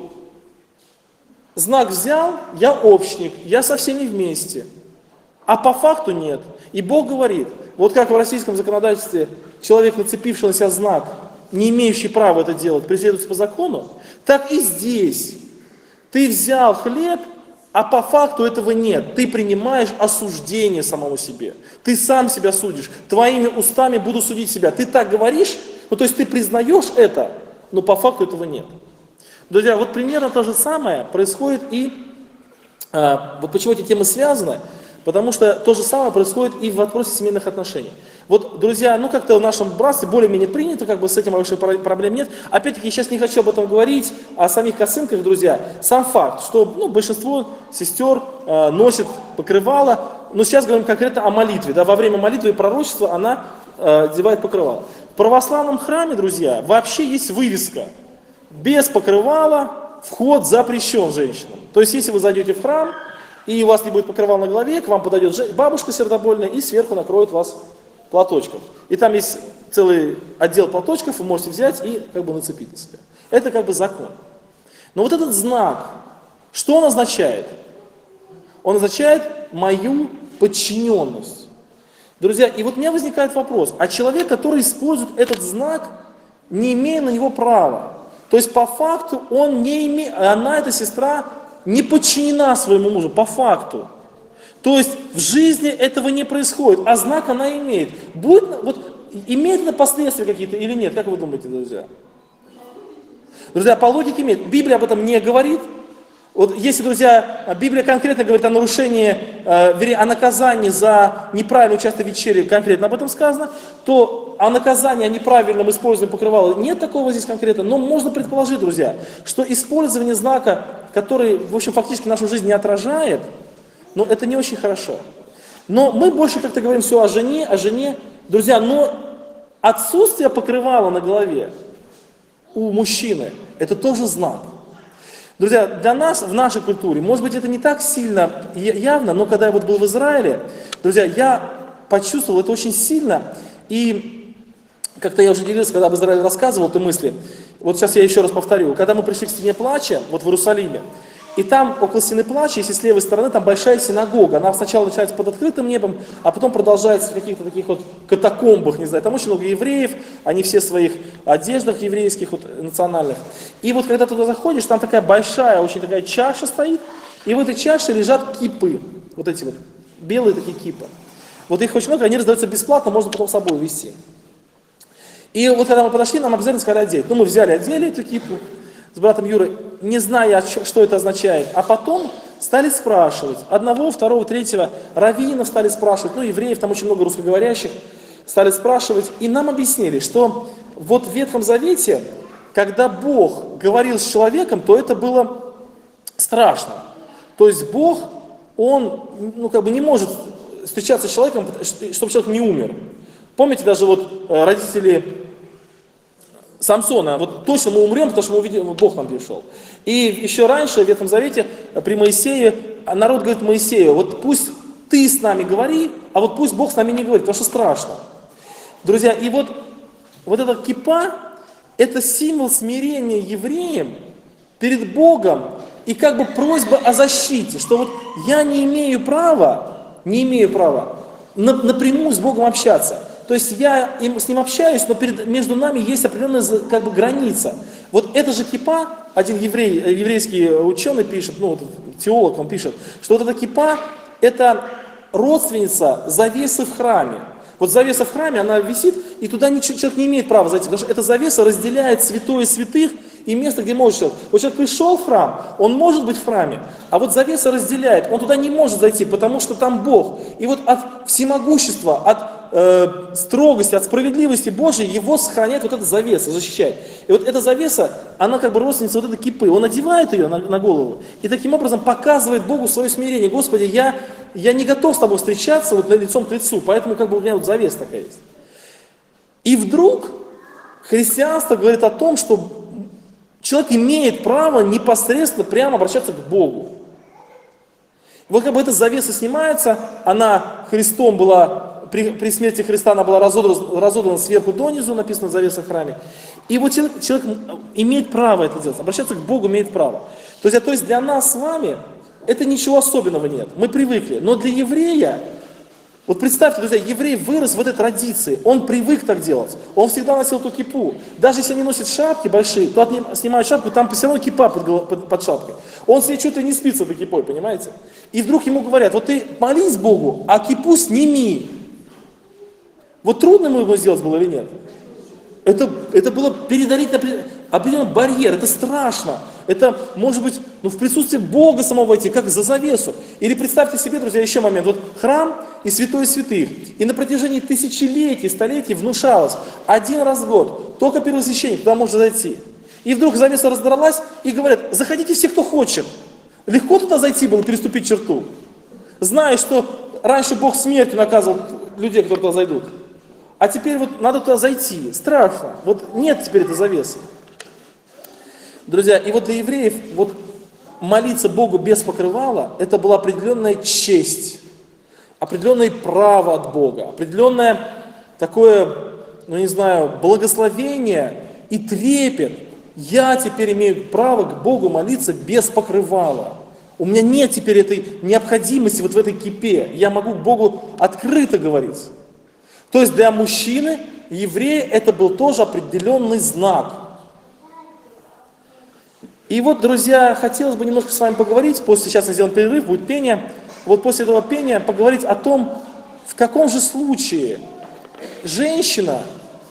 Знак взял, я общник, я со всеми вместе. А по факту нет. И Бог говорит, вот как в российском законодательстве человек, нацепивший на себя знак, не имеющий права это делать, преследуется по закону, так и здесь. Ты взял хлеб, а по факту этого нет. Ты принимаешь осуждение самому себе. Ты сам себя судишь. Твоими устами буду судить себя. Ты так говоришь, то есть ты признаешь это, но по факту этого нет. Друзья, вот примерно то же самое происходит и, вот почему эти темы связаны, потому что то же самое происходит и в вопросе семейных отношений. Вот, друзья, как-то в нашем братстве более-менее принято, с этим большой проблем нет. Опять-таки, я сейчас не хочу об этом говорить, о самих косынках, друзья. Сам факт, что большинство сестер носит покрывало, но сейчас говорим конкретно о молитве. Да, во время молитвы и пророчества она одевает покрывало. В православном храме, друзья, вообще есть вывеска. Без покрывала вход запрещен женщинам. То есть, если вы зайдете в храм, и у вас не будет покрывала на голове, к вам подойдет бабушка сердобольная и сверху накроет вас платочком. И там есть целый отдел платочков, вы можете взять и нацепить на себя. Это закон. Но вот этот знак, что он означает? Он означает мою подчиненность. Друзья, и вот у меня возникает вопрос, а человек, который использует этот знак, не имея на него права, то есть по факту он не имеет, она, эта сестра, не подчинена своему мужу, по факту. То есть в жизни этого не происходит, а знак она имеет. Имеет это последствия какие-то или нет? Как вы думаете, друзья? Друзья, по логике имеет. Библия об этом не говорит. Вот если, друзья, Библия конкретно говорит о нарушении, о наказании за неправильное участие в вечере, конкретно об этом сказано, то о наказании, о неправильном использовании покрывала нет такого здесь конкретно, но можно предположить, друзья, что использование знака, который, в общем, фактически нашу жизнь не отражает, но это не очень хорошо. Но мы больше как-то говорим все о жене, друзья, но отсутствие покрывала на голове у мужчины, это тоже знак. Друзья, для нас, в нашей культуре, может быть, это не так сильно явно, но когда я был в Израиле, друзья, я почувствовал это очень сильно. И как-то я уже делился, когда об Израиле рассказывал эти мысли, вот сейчас я еще раз повторю, когда мы пришли к стене плача, вот в Иерусалиме, и там около стены плача, если с левой стороны, там большая синагога, она сначала начинается под открытым небом, а потом продолжается в каких-то таких вот катакомбах, не знаю, там очень много евреев, они все в своих одеждах еврейских, вот, национальных. И вот когда туда заходишь, там такая большая, очень такая чаша стоит, и в этой чаше лежат кипы, вот эти вот, белые такие кипы. Вот их очень много, они раздаются бесплатно, можно потом с собой увезти. И вот когда мы подошли, нам обязательно сказали одеть. Ну, мы взяли, одели эту кипу с братом Юрой, не зная, что это означает. А потом стали спрашивать. Одного, второго, третьего раввинов стали спрашивать. Ну, евреев, там очень много русскоговорящих. Стали спрашивать. И нам объяснили, что вот в Ветхом Завете, когда Бог говорил с человеком, то это было страшно. То есть Бог, Он, ну, как бы не может встречаться с человеком, чтобы человек не умер. Помните, даже вот родители Самсона, вот точно мы умрем, потому что мы увидим, Бог нам пришел. И еще раньше, в Ветхом Завете, при Моисее, народ говорит Моисею, вот пусть ты с нами говори, а вот пусть Бог с нами не говорит, потому что страшно. Друзья, и вот эта кипа, это символ смирения евреям перед Богом и как бы просьба о защите, что вот я не имею права напрямую с Богом общаться. То есть я с ним общаюсь, но между нами есть определенная как бы граница. Вот эта же кипа, один еврейский ученый пишет, ну вот, теолог, он пишет, что вот эта кипа это родственница завесы в храме. Вот завеса в храме, она висит, и туда человек не имеет права зайти, потому что эта завеса разделяет святое святых и место, где может человек. Вот человек пришел в храм, он может быть в храме, а вот завеса разделяет, он туда не может зайти, потому что там Бог. И вот от всемогущества, от строгости, от справедливости Божией его сохраняет вот эта завеса, защищает. И вот эта завеса, она как бы родственница вот этой кипы. Он одевает ее на голову и таким образом показывает Богу свое смирение. Господи, я не готов с тобой встречаться вот лицом к лицу, поэтому как бы у меня вот завеса такая есть. И вдруг христианство говорит о том, что человек имеет право непосредственно прямо обращаться к Богу. Вот как бы эта завеса снимается, она Христом была, при смерти Христа она была разодрана сверху донизу, написано в завесе в храме. И вот человек имеет право это делать, обращаться к Богу имеет право. То есть для нас с вами это ничего особенного нет, мы привыкли. Но для еврея, вот представьте, друзья, еврей вырос в этой традиции, он привык так делать, он всегда носил эту кипу. Даже если они носят шапки большие, то снимают шапку, там все равно кипа под шапкой. Он себе что-то не спит с этой кипой, понимаете? И вдруг ему говорят, вот ты молись Богу, а кипу сними. Вот трудно ему сделать было или нет? Это было преодолеть определенный барьер, это страшно. Это может быть в присутствии Бога самого войти, как за завесу. Или представьте себе, друзья, еще момент. Вот храм и святое святых. И на протяжении тысячелетий, столетий внушалось, один раз в год, только первосвященник туда может зайти. И вдруг завеса раздралась, и говорят, заходите все, кто хочет. Легко туда зайти было, переступить черту. Зная, что раньше Бог смертью наказывал людей, которые туда зайдут. А теперь вот надо туда зайти. Страшно. Вот нет теперь этой завесы. Друзья, и вот для евреев вот молиться Богу без покрывала, это была определенная честь, определенное право от Бога, определенное такое, ну не знаю, благословение и трепет. Я теперь имею право к Богу молиться без покрывала. У меня нет теперь этой необходимости вот в этой кипе. Я могу к Богу открыто говорить. То есть для мужчины, еврея, это был тоже определенный знак. И вот, друзья, хотелось бы немножко с вами поговорить, сейчас мы сделаем перерыв, будет пение. Вот после этого пения поговорить о том, в каком же случае женщина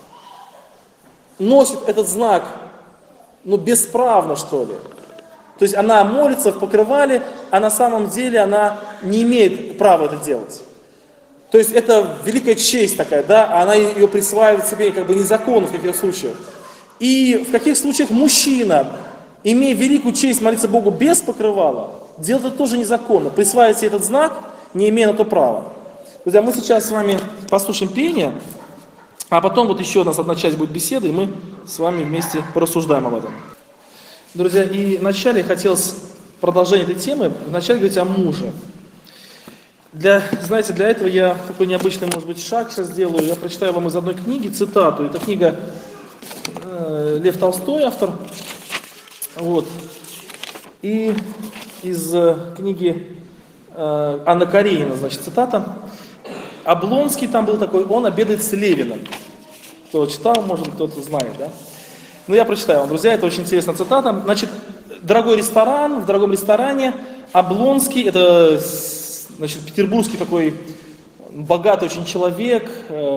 носит этот знак, бесправно, что ли. То есть она молится в покрывале, а на самом деле она не имеет права это делать. То есть это великая честь такая, да, а она ее присваивает себе как бы незаконно в каких случаях. И в каких случаях мужчина, имея великую честь молиться Богу без покрывала, делает это тоже незаконно, присваивает себе этот знак, не имея на то права. Друзья, мы сейчас с вами послушаем пение, а потом вот еще у нас одна часть будет беседы, и мы с вами вместе порассуждаем об этом. Друзья, и вначале хотелось продолжение этой темы, вначале говорить о муже. Знаете, для этого я такой необычный, может быть, шаг сейчас сделаю. Я прочитаю вам из одной книги цитату. Это книга Лев Толстой, автор. Вот. И из книги Анна Каренина, значит, цитата. Облонский там был такой, он обедает с Левиным. Кто читал, может, кто-то знает, да? Ну, я прочитаю вам, друзья, это очень интересная цитата. Значит, дорогой ресторан, в дорогом ресторане Облонский, это, значит, петербургский такой богатый очень человек,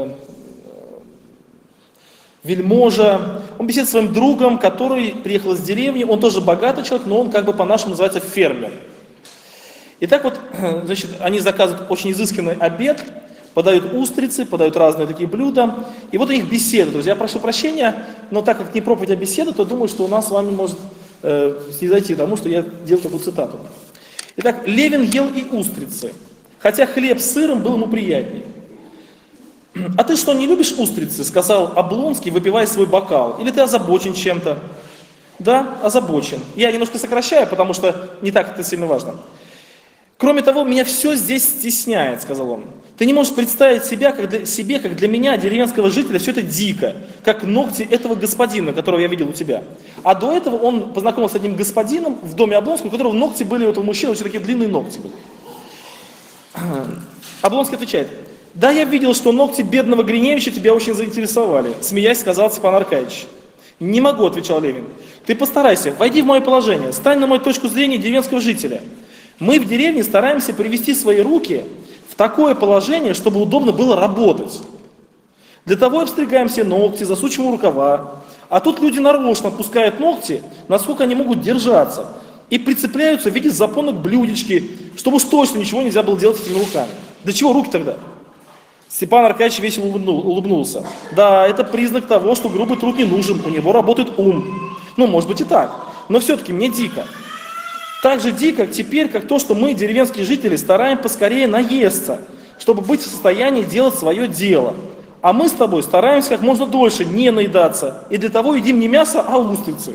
вельможа. Он беседует с своим другом, который приехал из деревни, он тоже богатый человек, но он как бы по-нашему называется фермер. И так вот, значит, они заказывают очень изысканный обед, подают устрицы, подают разные такие блюда. И вот у них беседа. Друзья, я прошу прощения, но так как не проповедь, а беседа, то думаю, что у нас с вами может снизойти тому, что я делал такую цитату. Итак, Левин ел и устрицы, хотя хлеб с сыром был ему приятней. «А ты что, не любишь устрицы?» — сказал Облонский, выпивая свой бокал. «Или ты озабочен чем-то?» «Да, озабочен. Я немножко сокращаю, потому что не так это сильно важно. Кроме того, меня все здесь стесняет», — сказал он. «Ты не можешь представить себе, как для меня, деревенского жителя, все это дико, как ногти этого господина, которого я видел у тебя». А до этого он познакомился с одним господином в доме Облонского, у которого ногти были, у этого мужчины очень такие длинные ногти были. Облонский отвечает: «Да, я видел, что ногти бедного Гриневича тебя очень заинтересовали», — смеясь, сказал Степан Аркадьевич. «Не могу», — отвечал Левин. «Ты постарайся, войди в мое положение, стань на мою точку зрения деревенского жителя. Мы в деревне стараемся привести свои руки в такое положение, чтобы удобно было работать. Для того обстригаем все ногти, засучиваем рукава. А тут люди нарочно отпускают ногти, насколько они могут держаться, и прицепляются в виде запонок блюдечки, чтобы уж точно ничего нельзя было делать этими руками. Для чего руки тогда?» Степан Аркадьевич весело улыбнулся. «Да, это признак того, что грубый труд не нужен, у него работает ум. Ну, может быть и так, но все-таки мне дико. Так же дико теперь, как то, что мы, деревенские жители, стараемся поскорее наесться, чтобы быть в состоянии делать свое дело. А мы с тобой стараемся как можно дольше не наедаться, и для того едим не мясо, а устрицы».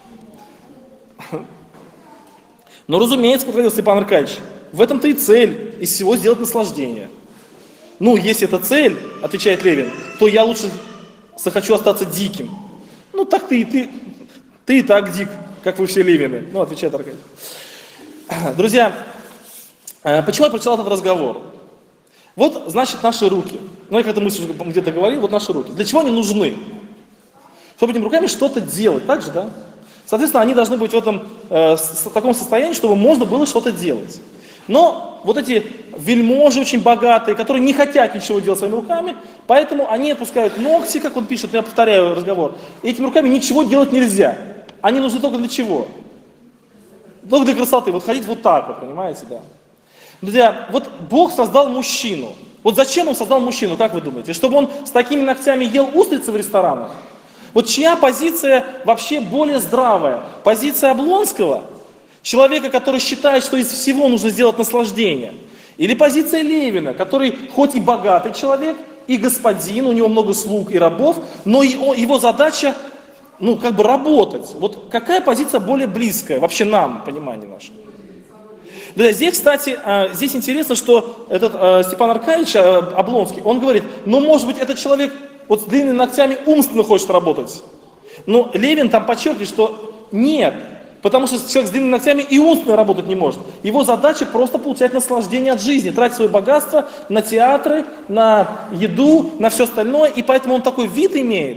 «Но, разумеется, — подтвердил Степан Аркадьевич, — в этом-то и цель, из всего сделать наслаждение». «Ну, если это цель, — отвечает Левин, — то я лучше захочу остаться диким». «Ну, так ты и так дик, как вы все Левины», — ну, отвечает Аркадий. Друзья, почему я прочитал этот разговор? Вот, значит, наши руки. Ну, я как-то мысль где-то говорил, вот наши руки. Для чего они нужны? Чтобы этими руками что-то делать, так же, да? Соответственно, они должны быть в таком состоянии, чтобы можно было что-то делать. Но вот эти вельможи очень богатые, которые не хотят ничего делать своими руками, поэтому они отпускают ногти, как он пишет, я повторяю разговор, и этими руками ничего делать нельзя. Они нужны только для чего? Только для красоты. Вот ходить вот так вот, понимаете, да. Друзья, вот Бог создал мужчину. Вот зачем Он создал мужчину, как вы думаете? Чтобы он с такими ногтями ел устрицы в ресторанах? Вот чья позиция вообще более здравая? Позиция Облонского? Человека, который считает, что из всего нужно сделать наслаждение? Или позиция Левина, который хоть и богатый человек, и господин, у него много слуг и рабов, но его задача, ну, как бы работать. Вот какая позиция более близкая вообще нам, понимание наше? Да, здесь, кстати, здесь интересно, что этот Степан Аркадьевич Облонский, он говорит, ну, может быть, этот человек вот с длинными ногтями умственно хочет работать. Но Левин там подчеркивает, что нет, потому что человек с длинными ногтями и умственно работать не может. Его задача просто получать наслаждение от жизни, тратить свое богатство на театры, на еду, на все остальное, и поэтому он такой вид имеет,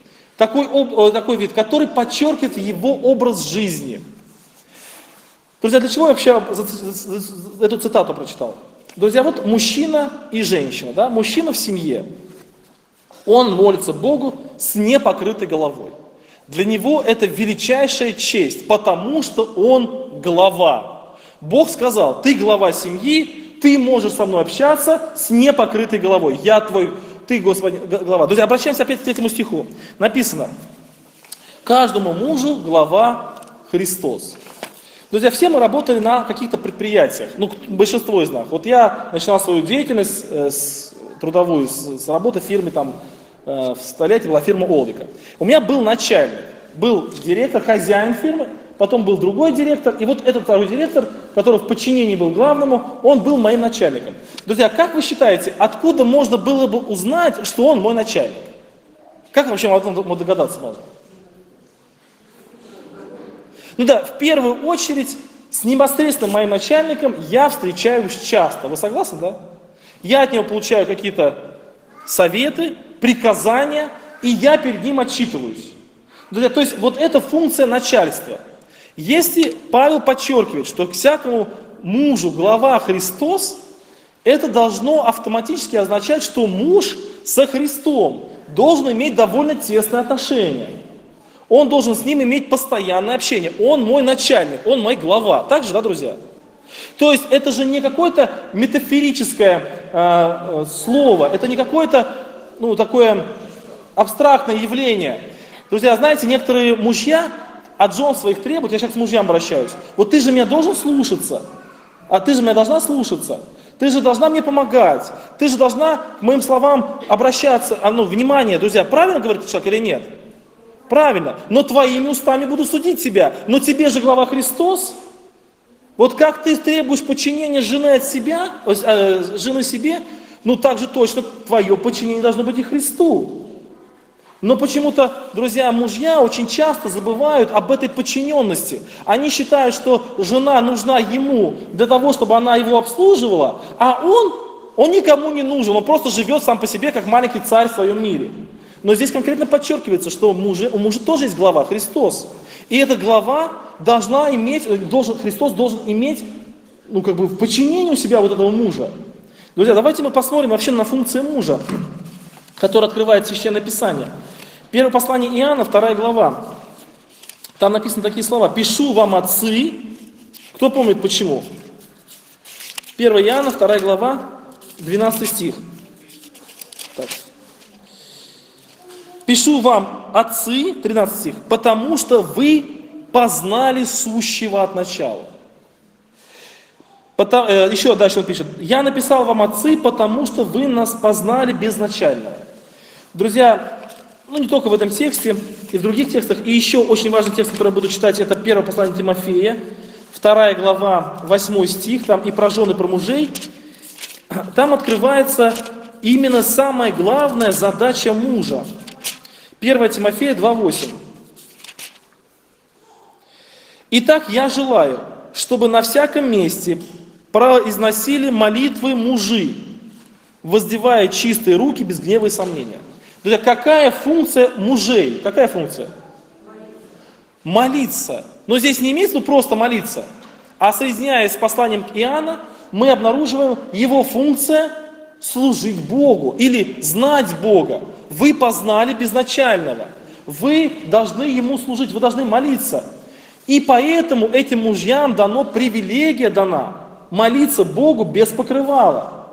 такой вид, который подчеркивает его образ жизни. Друзья, для чего я вообще эту цитату прочитал? Друзья, вот мужчина и женщина, да? Мужчина в семье, он молится Богу с непокрытой головой. Для него это величайшая честь, потому что он глава. Бог сказал, ты глава семьи, ты можешь со мной общаться с непокрытой головой. Я твой, ты, Господи, глава. Друзья, обращаемся опять к 3 стиху. Написано, каждому мужу глава Христос. Друзья, все мы работали на каких-то предприятиях, ну, большинство из нас. Вот я начинал свою деятельность трудовую с работы в фирме, там, в Столетии была фирма Олвика. У меня был начальник, был директор, хозяин фирмы, потом был другой директор, и вот этот второй директор, который в подчинении был главному, он был моим начальником. Друзья, как вы считаете, откуда можно было бы узнать, что он мой начальник? Как вообще можно догадаться можно? Ну да, в первую очередь, с непосредственно моим начальником я встречаюсь часто. Вы согласны, да? Я от него получаю какие-то советы, приказания, и я перед ним отчитываюсь. Друзья, то есть вот это функция начальства. Если Павел подчеркивает, что к всякому мужу глава Христос, это должно автоматически означать, что муж со Христом должен иметь довольно тесное отношение. Он должен с ним иметь постоянное общение. Он мой начальник, он мой глава. Так же, да, друзья? То есть это же не какое-то метафорическое слово, это не какое-то такое абстрактное явление. Друзья, знаете, некоторые мужья от жен своих требуют, я сейчас к мужьям обращаюсь, вот ты же меня должен слушаться, а ты же меня должна слушаться, ты же должна мне помогать, ты же должна к моим словам обращаться, внимание, друзья, правильно говорит человек или нет? Правильно, но твоими устами буду судить тебя, но тебе же глава Христос. Вот как ты требуешь подчинения жены от себя, жены себе, так же точно твое подчинение должно быть и Христу. Но почему-то, друзья, мужья очень часто забывают об этой подчиненности. Они считают, что жена нужна ему для того, чтобы она его обслуживала, а он никому не нужен, он просто живет сам по себе, как маленький царь в своем мире. Но здесь конкретно подчеркивается, что у мужа тоже есть глава, Христос. И эта глава Христос должен иметь, в подчинении у себя вот этого мужа. Друзья, давайте мы посмотрим вообще на функции мужа, который открывает Священное Писание. Первое послание Иоанна, 2 глава. Там написаны такие слова. «Пишу вам, отцы». Кто помнит почему? 1 Иоанна, 2 глава, 12 стих. Так. «Пишу вам, отцы», 13 стих, «потому что вы познали сущего от начала». Еще дальше он пишет: «Я написал вам, отцы, потому что вы нас познали безначального». Друзья, не только в этом тексте, и в других текстах, и еще очень важный текст, который я буду читать, это 1 послание Тимофея, 2 глава, 8 стих, там и про жен, и про мужей. Там открывается именно самая главная задача мужа. 1 Тимофея 2:8. «Итак, я желаю, чтобы на всяком месте произносили молитвы мужи, воздевая чистые руки без гнева и сомнения». Друзья, какая функция мужей? Какая функция? Молиться. Но здесь не имеется просто молиться, а соединяясь с посланием к Иоанна, мы обнаруживаем его функция служить Богу или знать Бога. Вы познали безначального. Вы должны Ему служить, вы должны молиться. И поэтому этим мужьям привилегия дана молиться Богу без покрывала.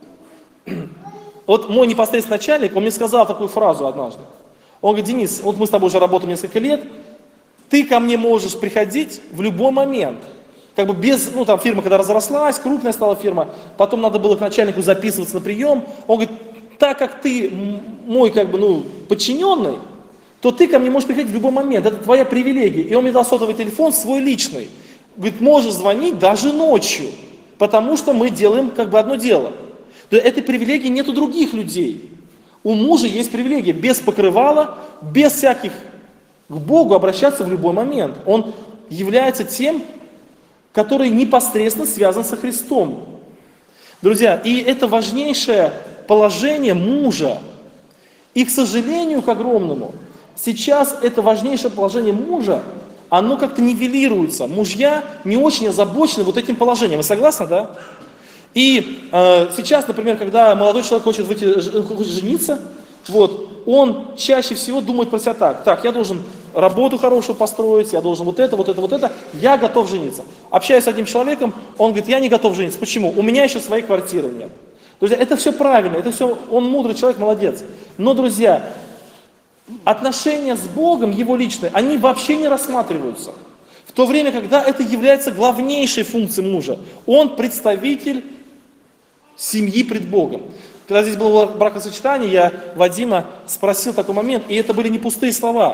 Вот мой непосредственный начальник, он мне сказал такую фразу однажды. Он говорит: Денис, вот мы с тобой уже работаем несколько лет, ты ко мне можешь приходить в любой момент. Там фирма когда разрослась, крупная стала фирма, потом надо было к начальнику записываться на прием. Он говорит: так как ты мой подчиненный, то ты ко мне можешь приходить в любой момент, это твоя привилегия. И он мне дал сотовый телефон свой личный. Говорит, можешь звонить даже ночью, потому что мы делаем одно дело. Этой привилегии нет у других людей. У мужа есть привилегия без покрывала, без всяких к Богу обращаться в любой момент. Он является тем, который непосредственно связан со Христом. Друзья, и это важнейшее положение мужа. И, к сожалению, к огромному, сейчас это важнейшее положение мужа, оно как-то нивелируется. Мужья не очень озабочены вот этим положением. Вы согласны, да? И сейчас, например, когда молодой человек хочет жениться, он чаще всего думает про себя так: так, я должен работу хорошую построить, я должен вот это, я готов жениться. Общаясь с одним человеком, он говорит: я не готов жениться. Почему? У меня еще своей квартиры нет. Друзья, это все правильно, это все, он мудрый человек, молодец. Но, друзья, отношения с Богом, его личные, они вообще не рассматриваются. В то время, когда это является главнейшей функцией мужа. Он представитель семьи пред Богом. Когда здесь было бракосочетание, я Вадима спросил такой момент, и это были не пустые слова.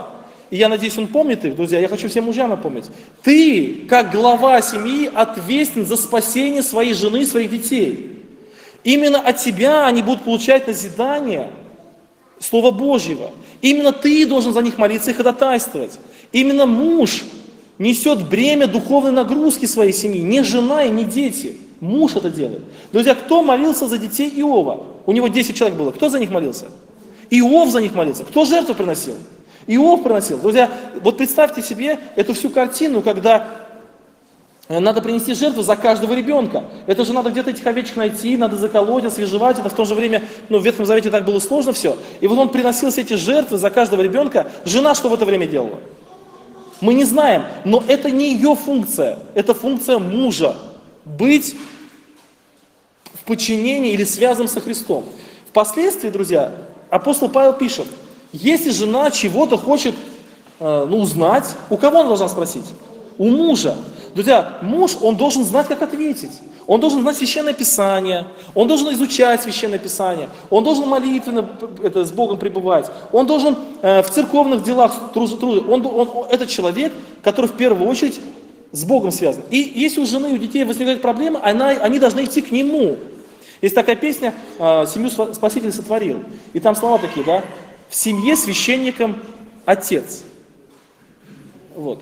и я надеюсь, он помнит их, друзья, я хочу всем мужьям напомнить. Ты, как глава семьи, ответственен за спасение своей жены и своих детей. Именно от тебя они будут получать назидание Слова Божьего. Именно ты должен за них молиться и ходатайствовать. Именно муж несет бремя духовной нагрузки своей семьи, не жена и не дети. Муж это делает. Друзья, кто молился за детей Иова? У него 10 человек было. Кто за них молился? Иов за них молился. Кто жертву приносил? Иов приносил. Друзья, вот представьте себе эту всю картину, когда надо принести жертву за каждого ребенка. Это же надо где-то этих овечек найти, надо заколоть, освежевать. Это в то же время, в Ветхом Завете так было сложно все. И вот он приносил все эти жертвы за каждого ребенка. Жена что в это время делала? Мы не знаем, но это не ее функция. Это функция мужа. Быть в подчинении или связанным со Христом. Впоследствии, друзья, апостол Павел пишет, если жена чего-то хочет узнать, у кого она должна спросить? У мужа. Друзья, муж, он должен знать, как ответить. Он должен знать Священное Писание, он должен изучать Священное Писание, он должен молитвенно с Богом пребывать, он должен в церковных делах трудиться. Это человек, который в первую очередь с Богом связан. И если у жены, у детей возникают проблемы, они должны идти к нему. Есть такая песня «Семью Спаситель сотворил». И там слова такие, да? «В семье священником отец». Вот.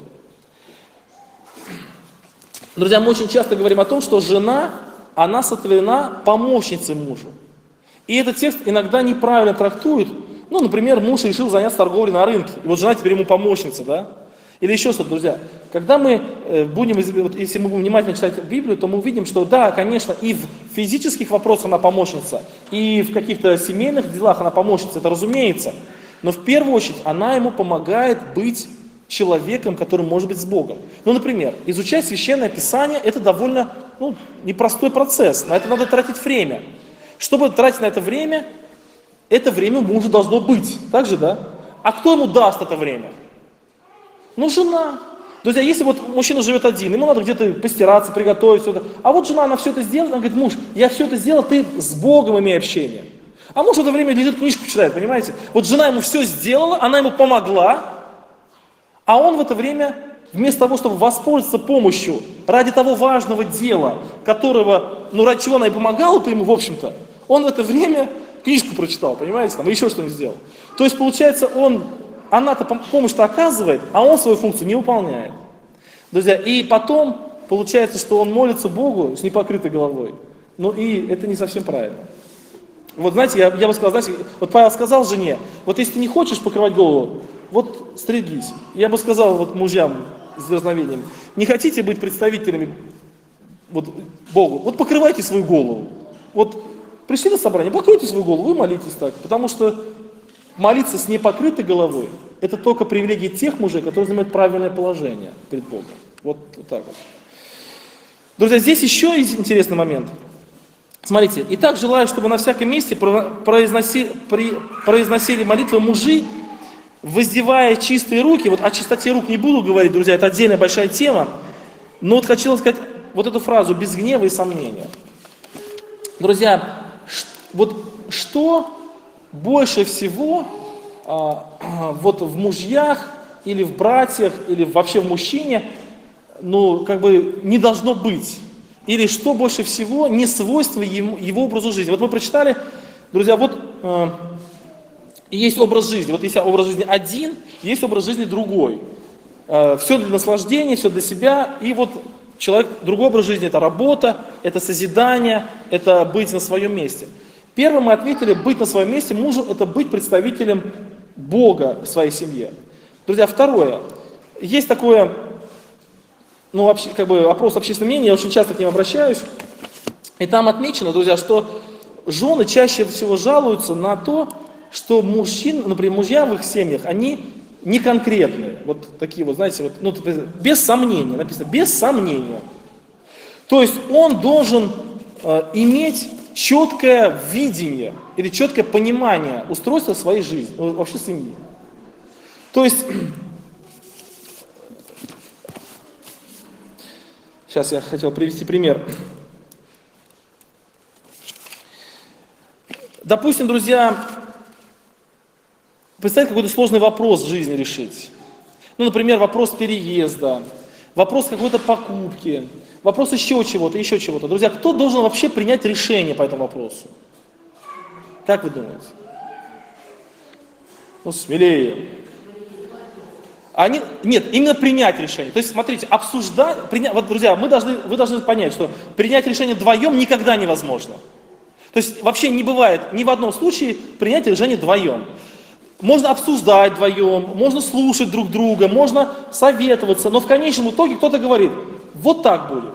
Друзья, мы очень часто говорим о том, что жена, она сотворена помощницей мужу. И этот текст иногда неправильно трактует. Например, муж решил заняться торговлей на рынке, и вот жена теперь ему помощница, да? Или еще что-то, друзья. Когда мы будем, если мы будем внимательно читать Библию, то мы увидим, что да, конечно, и в физических вопросах она помощница, и в каких-то семейных делах она помощница, это разумеется. Но в первую очередь она ему помогает быть человеком, который может быть с Богом. Например, изучать Священное Писание – это довольно непростой процесс, на это надо тратить время. Чтобы тратить на это время у мужа должно быть. Так же, да? А кто ему даст это время? Жена. Друзья, если вот мужчина живет один, ему надо где-то постираться, приготовить все это. А вот жена, она все это сделала, она говорит, муж, я все это сделал, ты с Богом имей общение. А муж в это время лежит, книжку читает, понимаете? Вот жена ему все сделала, она ему помогла, а он в это время, вместо того, чтобы воспользоваться помощью ради того важного дела, которого, ради чего она и помогала-то ему, в общем-то, он в это время книжку прочитал, понимаете, или еще что-нибудь сделал. То есть, получается, она-то помощь-то оказывает, а он свою функцию не выполняет. Друзья, и потом получается, что он молится Богу с непокрытой головой. И это не совсем правильно. Вот знаете, я бы сказал, вот Павел сказал жене, вот если ты не хочешь покрывать голову, вот стригись. Я бы сказал вот мужьям с дерзновением, не хотите быть представителями Богу, вот покрывайте свою голову. Вот пришли на собрание, покройте свою голову и молитесь так, потому что молиться с непокрытой головой – это только привилегия тех мужей, которые занимают правильное положение перед Богом. Вот так вот. Друзья, здесь еще есть интересный момент. Смотрите, итак, желаю, чтобы на всяком месте произносили молитвы мужи, воздевая чистые руки. Вот о чистоте рук не буду говорить, друзья, это отдельная большая тема. Но вот хочу сказать вот эту фразу «без гнева и сомнения». Друзья, вот что больше всего вот в мужьях или в братьях, или вообще в мужчине, не должно быть. Или что больше всего не свойственно его образу жизни. Вот мы прочитали, друзья, есть образ жизни. Вот есть образ жизни один, есть образ жизни другой. Все для наслаждения, все для себя. И вот другой образ жизни – это работа, это созидание, это быть на своем месте. Первым мы ответили, быть на своем месте мужу – это быть представителем Бога в своей семье. Друзья, второе. Есть такое, опрос общественного мнения, я очень часто к ним обращаюсь. И там отмечено, друзья, что жены чаще всего жалуются на то, что например, мужья в их семьях, они не конкретные. Вот такие вот, знаете, без сомнения, написано, без сомнения. То есть он должен иметь четкое видение или четкое понимание устройства своей жизни, вообще семьи. То есть, сейчас я хотел привести пример. Допустим, друзья, представьте, какой-то сложный вопрос в жизни решить. Ну, например, вопрос переезда, вопрос какой-то покупки, вопрос еще чего-то, еще чего-то. Друзья, кто должен вообще принять решение по этому вопросу? Как вы думаете? Ну, смелее. Нет, именно принять решение. То есть, смотрите, вот, друзья, вы должны понять, что принять решение вдвоем никогда невозможно. То есть, вообще не бывает ни в одном случае принять решение вдвоем. Можно обсуждать вдвоем, можно слушать друг друга, можно советоваться, но в конечном итоге кто-то говорит, вот так будет.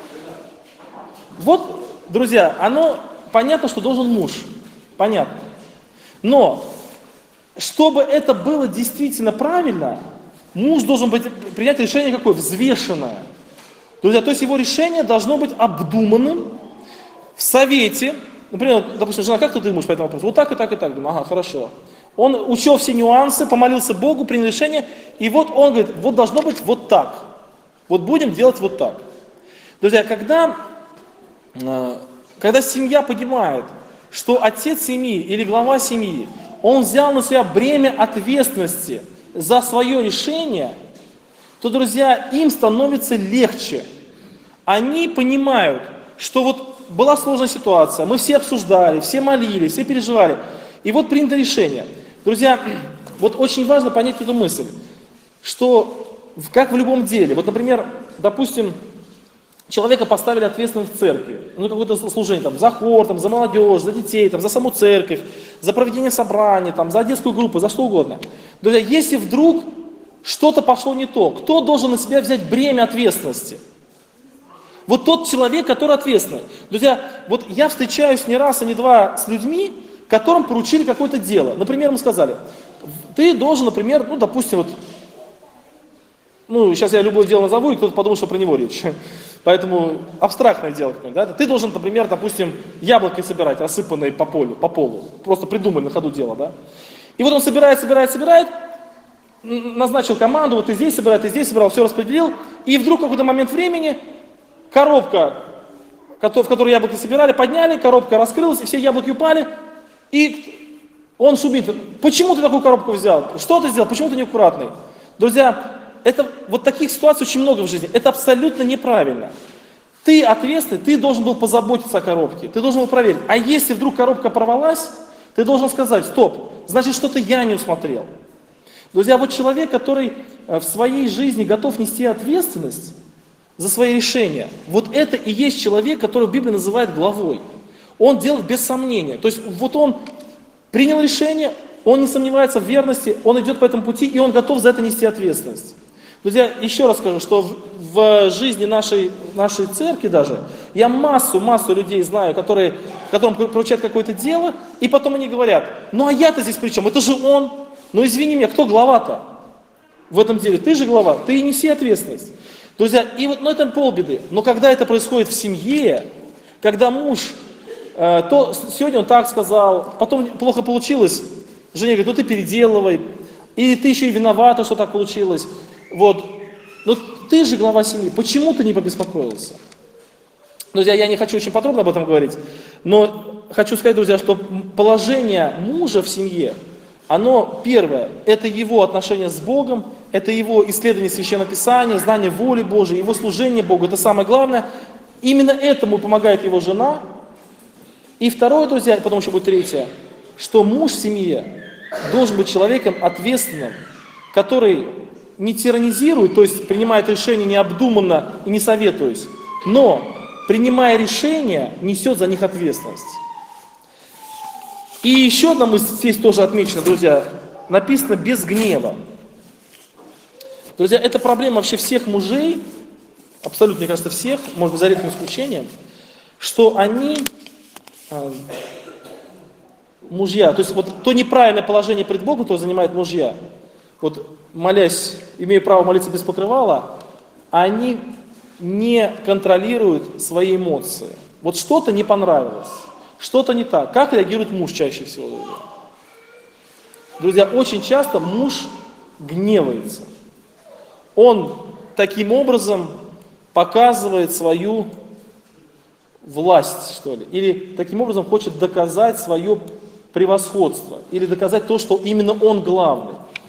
Вот, друзья, понятно, что должен муж, понятно. Но, чтобы это было действительно правильно, муж должен принять решение какое? Взвешенное. Друзья, то есть его решение должно быть обдуманным в совете. Например, допустим, жена, как ты думаешь по этому вопросу? Вот так и так и так. Думаю, ага, хорошо. Он учел все нюансы, помолился Богу, принял решение, и вот он говорит, вот должно быть вот так. Вот будем делать вот так. Друзья, когда семья понимает, что отец семьи или глава семьи, он взял на себя бремя ответственности за свое решение, то, друзья, им становится легче. Они понимают, что вот была сложная ситуация, мы все обсуждали, все молились, все переживали, и вот принято решение. Друзья, вот очень важно понять эту мысль, что как в любом деле, вот, например, допустим, человека поставили ответственным в церкви, ну какое-то служение, там, за хор, там, за молодежь, за детей, там, за саму церковь, за проведение собраний, там, за детскую группу, за что угодно. Друзья, если вдруг что-то пошло не то, кто должен на себя взять бремя ответственности? Вот тот человек, который ответственный. Друзья, вот я встречаюсь не раз и не два с людьми, которым поручили какое-то дело. Например, мы сказали, ты должен, например, ну, допустим, сейчас я любое дело назову, и кто-то подумает, что про него речь. Поэтому абстрактное дело какое-то, да? Ты должен, например, допустим, яблоки собирать, рассыпанные по полу. Просто придумай на ходу дело, да? И вот он собирает, назначил команду, вот ты здесь собирал, все распределил, и вдруг в какой-то момент времени коробка, в которую яблоки собирали, подняли, коробка раскрылась, и все яблоки упали, и он шумит. Почему ты такую коробку взял? Что ты сделал? Почему ты неаккуратный? Друзья, вот таких ситуаций очень много в жизни. Это абсолютно неправильно. Ты ответственный, ты должен был позаботиться о коробке, ты должен был проверить. А если вдруг коробка порвалась, ты должен сказать, стоп, значит что-то я не усмотрел. Друзья, вот человек, который в своей жизни готов нести ответственность за свои решения, вот это и есть человек, которого Библия называет главой. Он делает без сомнения. То есть вот он принял решение, он не сомневается в верности, он идет по этому пути, и он готов за это нести ответственность. Друзья, еще раз скажу, что в жизни нашей церкви даже, я массу людей знаю, которым поручают какое-то дело, и потом они говорят, ну а я-то здесь при чем? Это же он. Ну извини меня, кто глава-то в этом деле? Ты же глава, ты и неси ответственность. Друзья, и вот, это полбеды. Но когда это происходит в семье, когда муж, то сегодня он так сказал, потом плохо получилось, жена говорит, ну ты переделывай, или ты еще и виновата, что так получилось. Вот. Но ты же глава семьи, почему ты не побеспокоился? Друзья, я не хочу очень подробно об этом говорить, но хочу сказать, друзья, что положение мужа в семье, оно первое, это его отношение с Богом, это его исследование Священного Писания, знание воли Божией, его служение Богу, это самое главное. Именно этому помогает его жена. И второе, друзья, потом еще будет третье, что муж в семье должен быть человеком ответственным, который не тиранизирует, то есть принимает решения необдуманно и не советуясь, но, принимая решения, несет за них ответственность. И еще одна мысль здесь тоже отмечена, друзья, написано без гнева. Друзья, это проблема вообще всех мужей, абсолютно, мне кажется, всех, может быть, за редким исключением, что они, мужья, то есть вот то неправильное положение пред Богом, то занимают мужья, вот молясь, имея право молиться без покрывала, они не контролируют свои эмоции. Вот что-то не понравилось, что-то не так. Как реагирует муж чаще всего, друзья? Друзья, очень часто муж гневается. Он таким образом показывает свою власть, что ли, или таким образом хочет доказать свое превосходство, или доказать то, что именно он главный.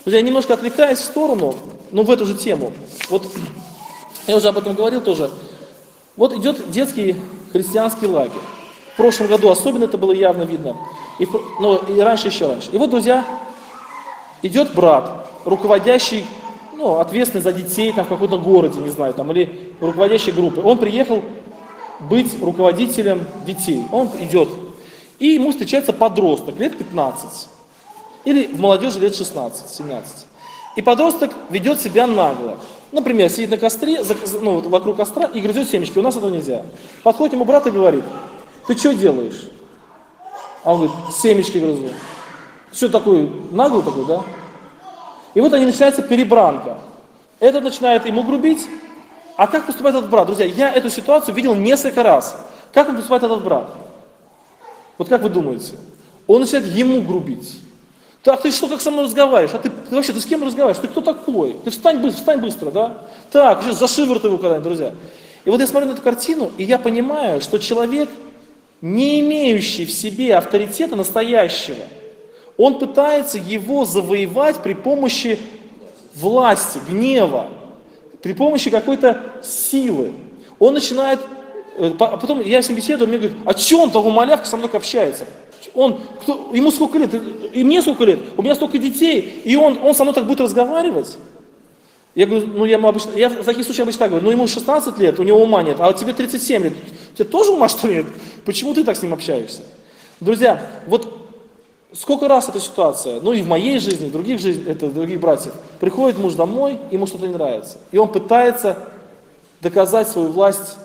Друзья, немножко отвлекаясь в сторону, но в эту же тему. Вот я уже об этом говорил тоже. Вот идет детский христианский лагерь. В прошлом году особенно это было явно видно. И раньше, еще раньше. И вот, друзья, идет брат, руководящий, ответственный за детей там, в каком-то городе, не знаю, там, или руководящей группы. Он приехал быть руководителем детей. Он идет. И ему встречается подросток, лет 15. Или в молодежи лет 16-17. И подросток ведет себя нагло. Например, сидит на костре, вокруг костра и грызет семечки. У нас этого нельзя. Подходит ему брат и говорит: ты что делаешь? А он говорит: семечки грызу. Что такой, наглый такой, да? И вот начинается перебранка. Этот начинает ему грубить. А как поступает этот брат? Друзья, я эту ситуацию видел несколько раз. Как он поступает этот брат? Вот как вы думаете? Он начинает ему грубить. Так, ты что, как со мной разговариваешь? А ты вообще, ты с кем разговариваешь? Ты кто такой? Ты встань быстро, да? Так, сейчас за шиворот его куда-нибудь, друзья. И вот я смотрю на эту картину, и я понимаю, что человек, не имеющий в себе авторитета настоящего, он пытается его завоевать при помощи власти, гнева, при помощи какой-то силы. Он начинает, потом я с ним беседую, он мне говорит: а что он того малявка со мной общается? Ему сколько лет, и мне сколько лет, у меня столько детей, и он со мной так будет разговаривать? Я говорю, я в таких случаях обычно так говорю: ему 16 лет, у него ума нет, а тебе 37 лет, у тебя тоже ума что ли нет? Почему ты так с ним общаешься? Друзья, вот сколько раз эта ситуация, и в моей жизни, в других жизнях, других братьев, приходит муж домой, ему что-то не нравится, и он пытается доказать свою власть,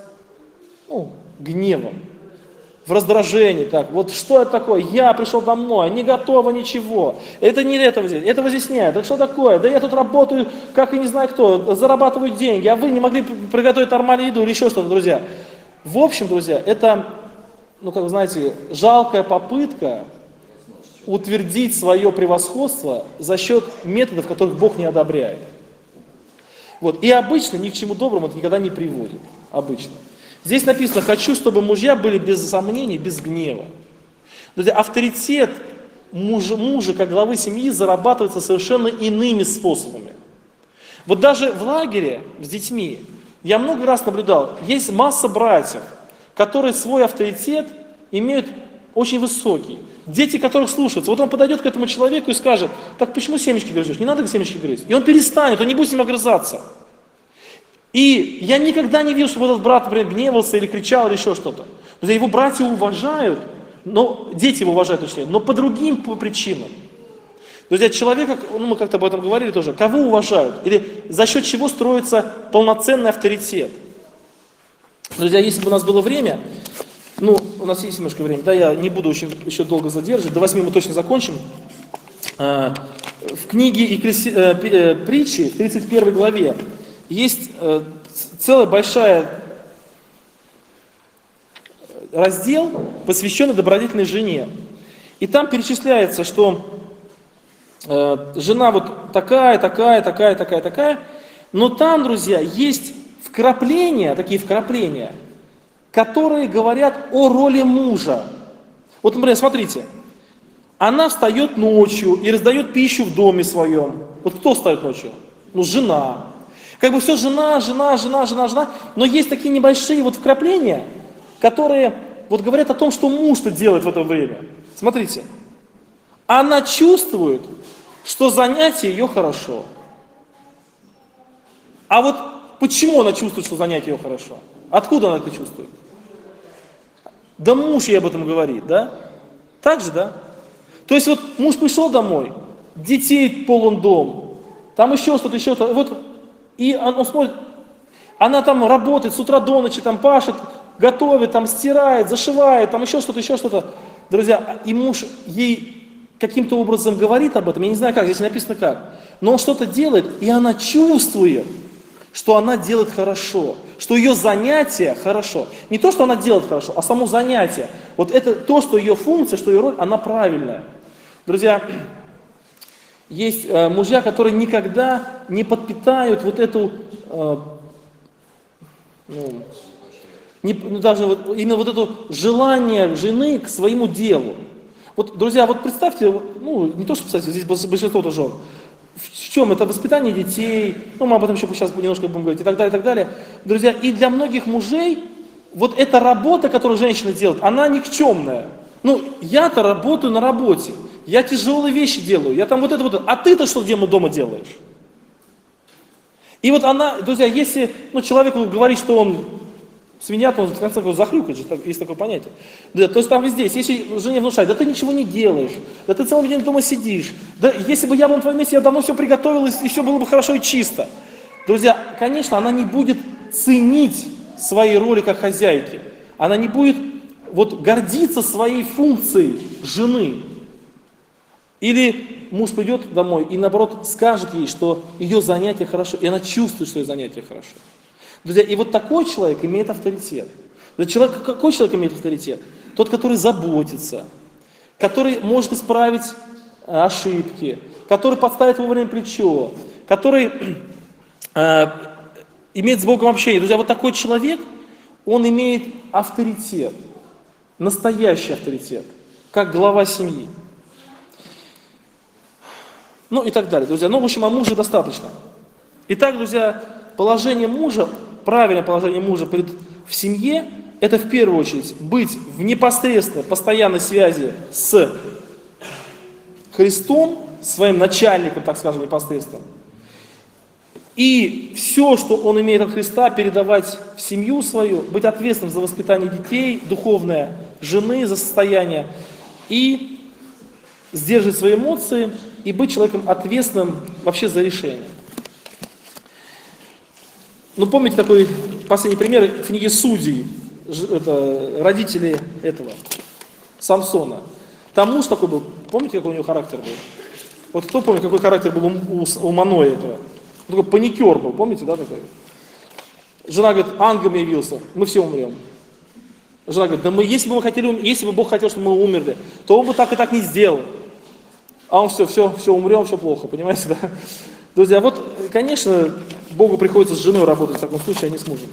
гневом, в раздражении, так, вот что это такое, я пришел домой, не готово ничего, это не этого здесь нет, это что такое, да я тут работаю, как и не знаю кто, зарабатываю деньги, а вы не могли приготовить нормальную еду или еще что-то, друзья. В общем, друзья, это, как вы знаете, жалкая попытка утвердить свое превосходство за счет методов, которых Бог не одобряет. Вот. И обычно ни к чему доброму это никогда не приводит. Обычно. Здесь написано: хочу, чтобы мужья были без сомнений, без гнева. Друзья, авторитет мужа как главы семьи зарабатывается совершенно иными способами. Вот даже в лагере с детьми я много раз наблюдал, есть масса братьев, которые свой авторитет имеют очень высокий. Дети, которых слушаются. Вот он подойдет к этому человеку и скажет: так почему семечки грызешь? Не надо семечки грызть. И он перестанет, он не будет с ним огрызаться. И я никогда не видел, чтобы этот брат, например, гневался или кричал, или еще что-то. Его братья уважают, дети его уважают, точнее, но по другим причинам. Друзья, человека, мы как-то об этом говорили тоже, кого уважают? Или за счет чего строится полноценный авторитет? Друзья, если бы у нас было время, у нас есть немножко времени, да, я не буду еще долго задерживать, до 8 мы точно закончим. В книге притчи, в 31 главе, есть целая большая раздел, посвященный добродетельной жене. И там перечисляется, что жена вот такая, но там, друзья, есть такие вкрапления, которые говорят о роли мужа. Вот, например, смотрите, она встает ночью и раздает пищу в доме своем. Вот кто встает ночью? Жена. Как бы все жена, но есть такие небольшие вкрапления, которые говорят о том, что муж-то делает в это время. Смотрите, она чувствует, что занятие ее хорошо. А вот почему она чувствует, что занятие ее хорошо? Откуда она это чувствует? Да муж ей об этом говорит, да? Так же, да? То есть муж пришел домой, детей полон дом, там еще что-то, и он смотрит, она там работает с утра до ночи, там пашет, готовит, там стирает, зашивает, там еще что-то. Друзья, и муж ей каким-то образом говорит об этом, я не знаю как, здесь написано как, но он что-то делает, и она чувствует, что она делает хорошо, что ее занятие хорошо. Не то, что она делает хорошо, а само занятие. Вот это то, что ее функция, что ее роль, она правильная. Друзья, есть мужья, которые никогда не подпитают именно это желание жены к своему делу. Вот, друзья, представьте, не то, что представьте, здесь большинство тоже жен. В чем? Это воспитание детей, ну мы об этом еще сейчас немножко будем говорить, и так далее, и так далее. Друзья, и для многих мужей вот эта работа, которую женщина делает, она никчемная. Ну, я-то работаю на работе, я тяжелые вещи делаю, я там вот это вот, а ты-то что дома делаешь? И вот она, друзья, если человеку говорит, что он свинья, то он в конце концов захрюкает же, есть такое понятие. Да, то есть там и здесь, если жене внушать, да ты ничего не делаешь, да ты целый день дома сидишь, да если бы я был на твоем месте, я давно все приготовил, и все было бы хорошо и чисто. Друзья, конечно, она не будет ценить своей роли как хозяйки, она не будет вот гордиться своей функцией жены. Или муж придет домой и наоборот скажет ей, что ее занятие хорошо, и она чувствует, что ее занятие хорошо. Друзья, и вот такой человек имеет авторитет. Какой человек имеет авторитет? Тот, который заботится, который может исправить ошибки, который подставит вовремя плечо, который имеет с Богом общение. Друзья, вот такой человек, он имеет авторитет, настоящий авторитет, как глава семьи. Ну и так далее, друзья. Ну, в общем, о муже достаточно. Итак, друзья, положение мужа, правильное положение мужа в семье, это в первую очередь быть в непосредственной, постоянной связи с Христом, своим начальником, так скажем, непосредственно. И все, что он имеет от Христа, передавать в семью свою, быть ответственным за воспитание детей, духовное, жены, за состояние, и сдерживать свои эмоции, и быть человеком ответственным вообще за решение. Ну, помните такой последний пример в книге Судей, это родители этого, Самсона. Там муж такой был, помните, какой у него характер был? Вот кто помнит, какой характер был у Маноя этого? Он такой паникер был, помните, да, такой? Жена говорит, ангел явился, мы все умрем. Жена говорит, да если бы Бог хотел, чтобы мы умерли, то он бы так и так не сделал. А он все умрем, все плохо, понимаете, да? Друзья, вот, конечно, Богу приходится с женой работать в таком случае, а не с мужем.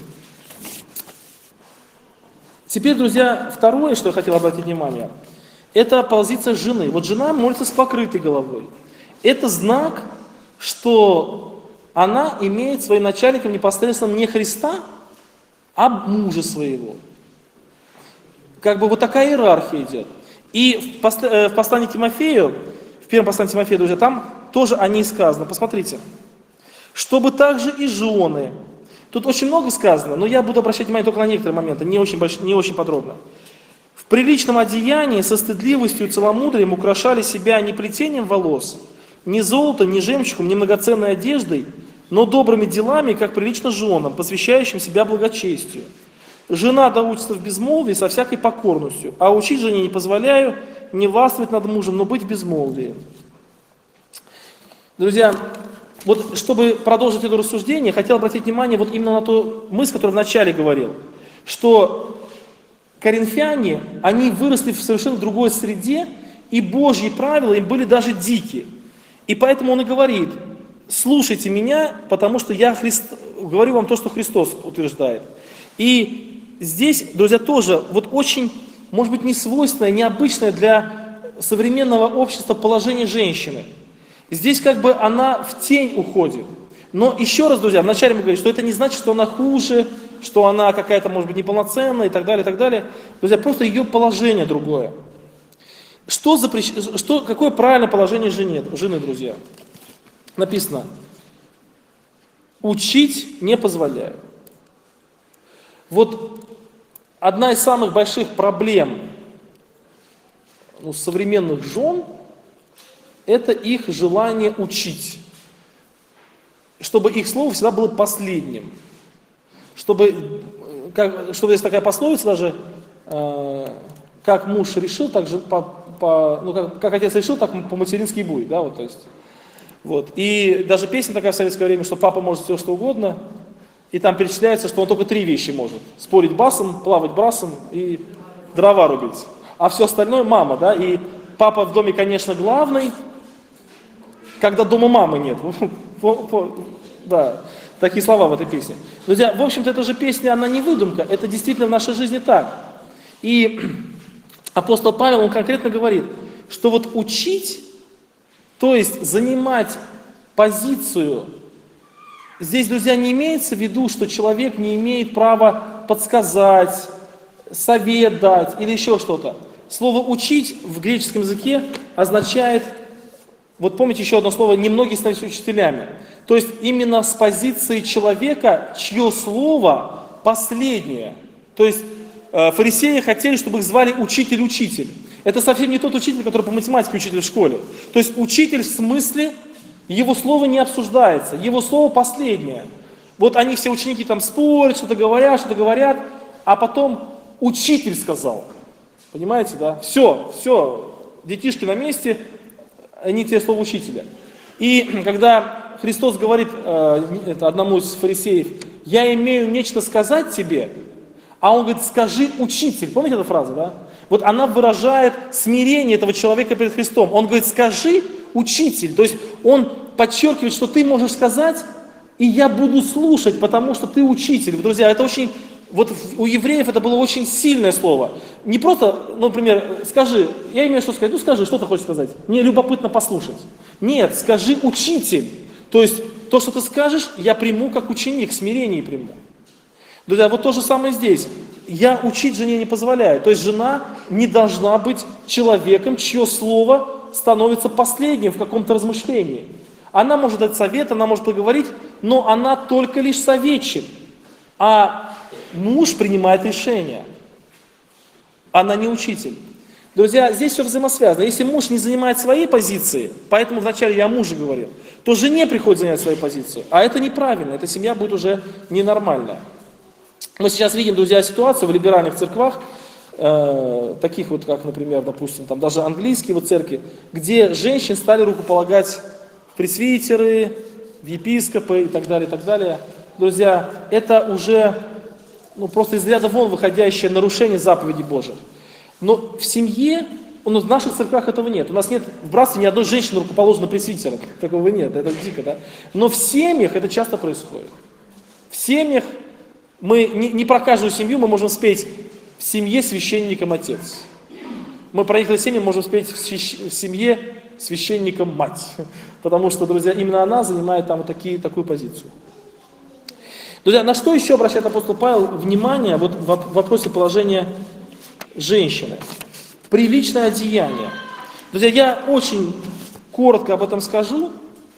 Теперь, друзья, второе, что я хотел обратить внимание, это позиция жены. Вот жена молится с покрытой головой. Это знак, что она имеет своим начальником непосредственно не Христа, а мужа своего. Как бы вот такая иерархия идет. И в послании к Тимофею, в первом послании к Тимофею, друзья, там тоже о ней сказано. Посмотрите. Чтобы также и жены. Тут очень много сказано, но я буду обращать внимание только на некоторые моменты, не очень подробно. В приличном одеянии со стыдливостью и целомудрием украшали себя не плетением волос, ни золотом, ни жемчугом, ни многоценной одеждой, но добрыми делами, как прилично женам, посвящающим себя благочестию. Жена да учится в безмолвии со всякой покорностью, а учить жене не позволяю, не властвовать над мужем, но быть в безмолвии. Друзья, вот чтобы продолжить это рассуждение, хотел обратить внимание вот именно на ту мысль, которую вначале говорил, что коринфяне, они выросли в совершенно другой среде, и Божьи правила им были даже дикие. И поэтому он и говорит, слушайте меня, потому что я говорю вам то, что Христос утверждает. И здесь, друзья, тоже вот очень, может быть, несвойственное, необычное для современного общества положение женщины. Здесь как бы она в тень уходит. Но еще раз, друзья, вначале мы говорим, что это не значит, что она хуже, что она какая-то, может быть, неполноценная и так далее, и так далее. Друзья, просто ее положение другое. Какое правильное положение жены, друзья? Написано, учить не позволяю. Вот одна из самых больших проблем современных жен – это их желание учить. Чтобы их слово всегда было последним. Чтобы есть такая пословица даже, как муж решил, так же как отец решил, так по-матерински и будет. Да, вот, то есть, вот. И даже песня такая в советское время, что папа может все что угодно, и там перечисляется, что он только 3 вещи может. Спорить басом, плавать брасом и дрова рубить. А все остальное мама, да, и папа в доме, конечно, главный, когда дома мамы нет. Да, такие слова в этой песне. Друзья, в общем-то, эта же песня, она не выдумка, это действительно в нашей жизни так. И апостол Павел, он конкретно говорит, что вот учить, то есть занимать позицию. Здесь, друзья, не имеется в виду, что человек не имеет права подсказать, совет дать или еще что-то. Слово «учить» в греческом языке означает, вот помните еще одно слово, «немногие становятся учителями». То есть именно с позиции человека, чье слово последнее. То есть фарисеи хотели, чтобы их звали учитель-учитель. Это совсем не тот учитель, который по математике учитель в школе. То есть учитель в смысле, его слово не обсуждается, его слово последнее. Вот они все ученики там спорят, что-то говорят, а потом учитель сказал. Понимаете, да? Все, детишки на месте, они те слова учителя. И когда Христос говорит одному из фарисеев, я имею нечто сказать тебе, а он говорит, скажи учитель. Помните эту фразу, да? Вот она выражает смирение этого человека перед Христом. Он говорит, скажи учитель. То есть он подчеркивает, что ты можешь сказать, и я буду слушать, потому что ты учитель. Друзья, это очень, вот у евреев это было очень сильное слово. Не просто, например, скажи, я имею что сказать, ну скажи, что ты хочешь сказать. Мне любопытно послушать. Нет, скажи учитель. То есть то, что ты скажешь, я приму как ученик, смирение приму. Друзья, вот то же самое здесь. Я учить жене не позволяю. То есть жена не должна быть человеком, чье слово становится последним в каком-то размышлении. Она может дать совет, она может поговорить, но она только лишь советчик. А муж принимает решение. Она не учитель. Друзья, здесь все взаимосвязано. Если муж не занимает своей позиции, поэтому вначале я о муже говорил, то жене приходится занять свою позицию. А это неправильно, эта семья будет уже ненормальная. Мы сейчас видим, друзья, ситуацию в либеральных церквах, таких вот, как, например, допустим, там даже английские вот церкви, где женщин стали рукополагать в пресвитеры, в епископы и так далее, и так далее. Друзья, это уже просто из ряда вон выходящее нарушение заповедей Божьих. Но в семье, в наших церквах этого нет. У нас нет в братстве ни одной женщины рукоположенной пресвитером. Такого нет, это дико, да? Но в семьях это часто происходит. В семьях мы не про каждую семью мы можем спеть в семье священником отец. Мы про некоторые семьи можем спеть в семье священником мать. Потому что, друзья, именно она занимает там вот такую позицию. Друзья, на что еще обращает апостол Павел внимание вот в вопросе положения женщины? Приличное одеяние. Друзья, я очень коротко об этом скажу.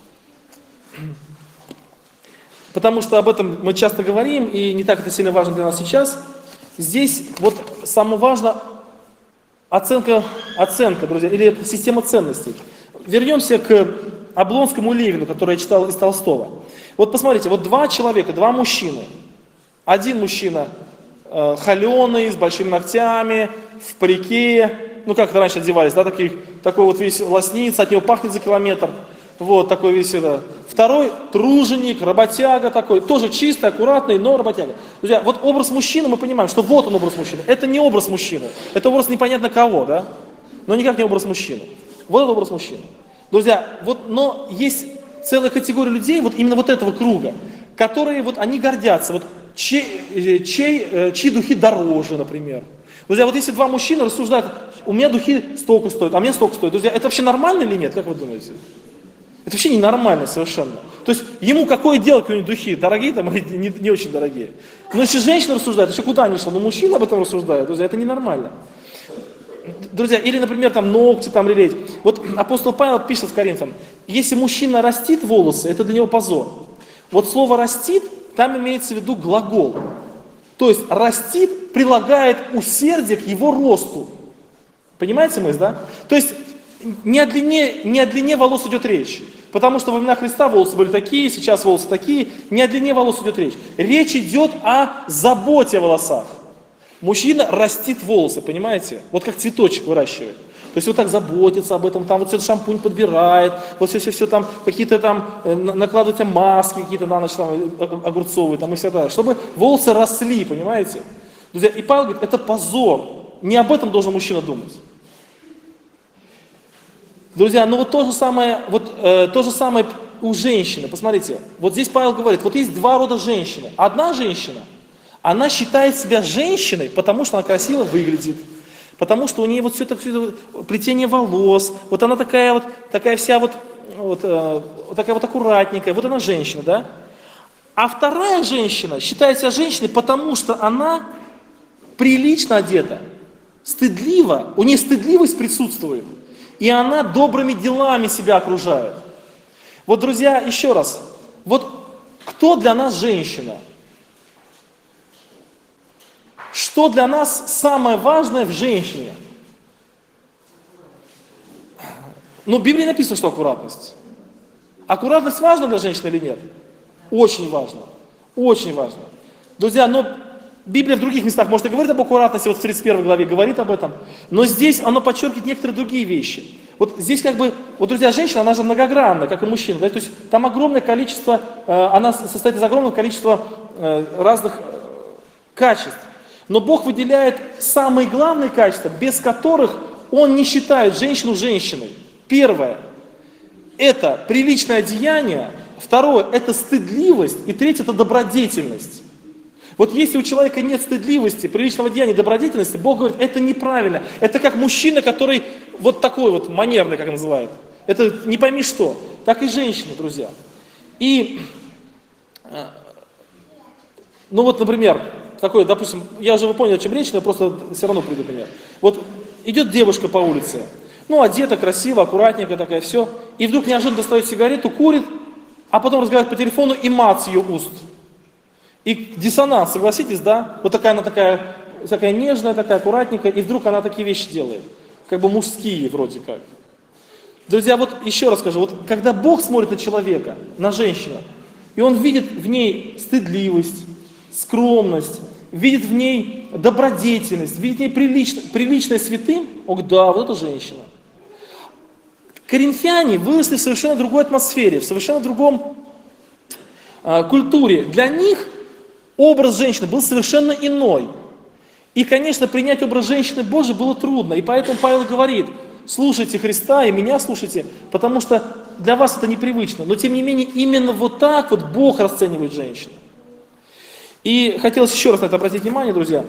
Потому что об этом мы часто говорим, и не так это сильно важно для нас сейчас. Здесь вот самое важное оценка, друзья, или система ценностей. Вернемся к Облонскому и Левину, который я читал из Толстого. Вот посмотрите, вот два человека, два мужчины. Один мужчина холеный, с большими ногтями, в парике, как это раньше одевались, да, такой вот весь лоснится, от него пахнет за километр. Вот такой весь это. Второй труженик, работяга такой, тоже чистый, аккуратный, но работяга. Друзья, вот образ мужчины, мы понимаем, что вот он образ мужчины. Это не образ мужчины, это образ непонятно кого, да? Но никак не образ мужчины. Вот это образ мужчины. Друзья, но есть целая категория людей, вот именно вот этого круга, которые вот они гордятся, вот чьи духи дороже, например. Друзья, вот если два мужчины рассуждают, у меня духи столько стоят, а мне столько стоит. Друзья, это вообще нормально или нет, как вы думаете? Это вообще ненормально совершенно. То есть ему какое дело, какие-нибудь духи, дорогие там или не очень дорогие. Но если женщина рассуждает, еще куда ни шло, но мужчина об этом рассуждает, друзья, это ненормально. Друзья, или, например, там ногти там лелеять. Вот апостол Павел пишет в Коринфянам, если мужчина растит волосы, это для него позор. Вот слово «растит», там имеется в виду глагол. То есть растит прилагает усердие к его росту. Понимаете мысль, да? То есть не о длине волос идет речь. Потому что во времена Христа волосы были такие, сейчас волосы такие. Не о длине волос идет речь. Речь идет о заботе о волосах. Мужчина растит волосы, понимаете? Вот как цветочек выращивает. То есть вот так заботится об этом, там вот все шампунь подбирает, вот все там какие-то там накладывают маски какие-то на ночь там, огурцовые там и все так, чтобы волосы росли, понимаете? Друзья, и Павел говорит, это позор. Не об этом должен мужчина думать. Друзья, вот то же самое у женщины. Посмотрите, вот здесь Павел говорит, вот есть два рода женщины. Одна женщина, она считает себя женщиной, потому что она красиво выглядит, потому что у нее вот все это плетение волос, вот она такая вся вот вот такая вот аккуратненькая, вот она женщина, да? А вторая женщина считает себя женщиной, потому что она прилично одета, стыдлива, у нее стыдливость присутствует, и она добрыми делами себя окружает. Вот, друзья, еще раз, вот кто для нас женщина? Что для нас самое важное в женщине? Ну, в Библии написано, что аккуратность. Аккуратность важна для женщины или нет? Очень важно. Очень важно. Друзья, но Библия в других местах, может, и говорит об аккуратности, вот в 31 главе говорит об этом, но здесь оно подчеркивает некоторые другие вещи. Вот здесь как бы, вот, друзья, женщина, она же многогранна, как и мужчина. Да? То есть там огромное количество, она состоит из огромного количества разных качеств. Но Бог выделяет самые главные качества, без которых Он не считает женщину женщиной. Первое – это приличное одеяние. Второе – это стыдливость. И третье – это добродетельность. Вот если у человека нет стыдливости, приличного одеяния, добродетельности, Бог говорит, это неправильно. Это как мужчина, который вот такой вот манерный, как называют. Это не пойми что. Так и женщины, друзья. И, ну вот, например, такой, допустим, я уже вы поняли, о чем речь, но я просто все равно приду пример. Вот идет девушка по улице, ну, одета красиво, аккуратненько такая, все, и вдруг неожиданно достает сигарету, курит, а потом разговаривает по телефону и мат с ее уст. И диссонанс, согласитесь, да? Вот такая она такая нежная, такая аккуратненькая, и вдруг она такие вещи делает. Как бы мужские вроде как. Друзья, вот еще раз скажу, вот когда Бог смотрит на человека, на женщину, и Он видит в ней стыдливость, скромность, видит в ней добродетельность, видит в ней приличное святым, он говорит, да, вот это женщина. Коринфяне выросли в совершенно другой атмосфере, в совершенно другом культуре. Для них образ женщины был совершенно иной. И, конечно, принять образ женщины Божией было трудно. И поэтому Павел говорит, слушайте Христа и меня слушайте, потому что для вас это непривычно. Но, тем не менее, именно вот так вот Бог расценивает женщину. И хотелось еще раз на это обратить внимание, друзья,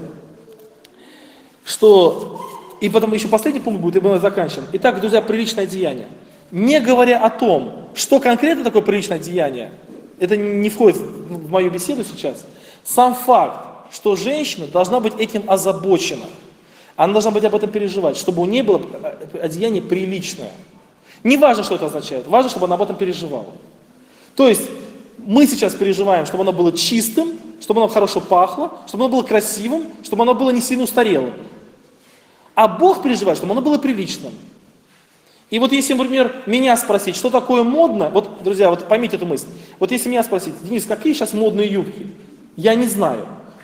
что, и потом еще последний пункт будет, и мы заканчиваем. Итак, друзья, приличное деяние. Не говоря о том, что конкретно такое приличное деяние, это не входит в мою беседу сейчас, сам факт, что женщина должна быть этим озабочена, она должна быть об этом переживать, чтобы у нее было одеяние приличное. Не важно, что это означает, важно, чтобы она об этом переживала. То есть, мы сейчас переживаем, чтобы оно было чистым, чтобы оно хорошо пахло, чтобы оно было красивым, чтобы оно было не сильно устарелым. А Бог переживает, чтобы оно было приличным. И вот если, например, меня спросить, что такое модно, вот, друзья, вот поймите эту мысль. Вот если меня спросить, Денис, какие сейчас модные юбки? Я не знаю.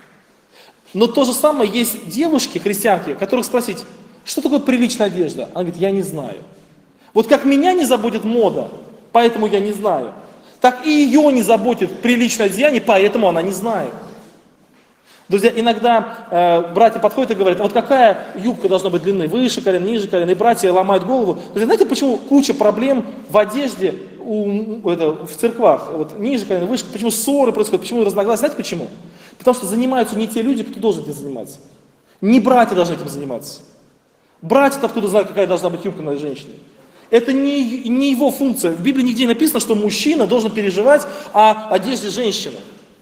Но то же самое есть девушки, христианки, которых спросить, что такое приличная одежда? Она говорит, я не знаю. Вот как меня не заботит мода, поэтому я не знаю, так и ее не заботит приличное одеяние, поэтому она не знает. Друзья, иногда братья подходят и говорят, а вот какая юбка должна быть длины, выше колен, ниже колен, и братья ломают голову. Друзья, знаете, почему куча проблем в одежде в церквах, вот, ниже колен, выше, почему ссоры происходят, почему разногласия, знаете почему? Потому что занимаются не те люди, кто должен этим заниматься. Не братья должны этим заниматься. Братья-то откуда знают, какая должна быть юбка на женщине? Это не его функция. В Библии нигде не написано, что мужчина должен переживать о одежде женщины.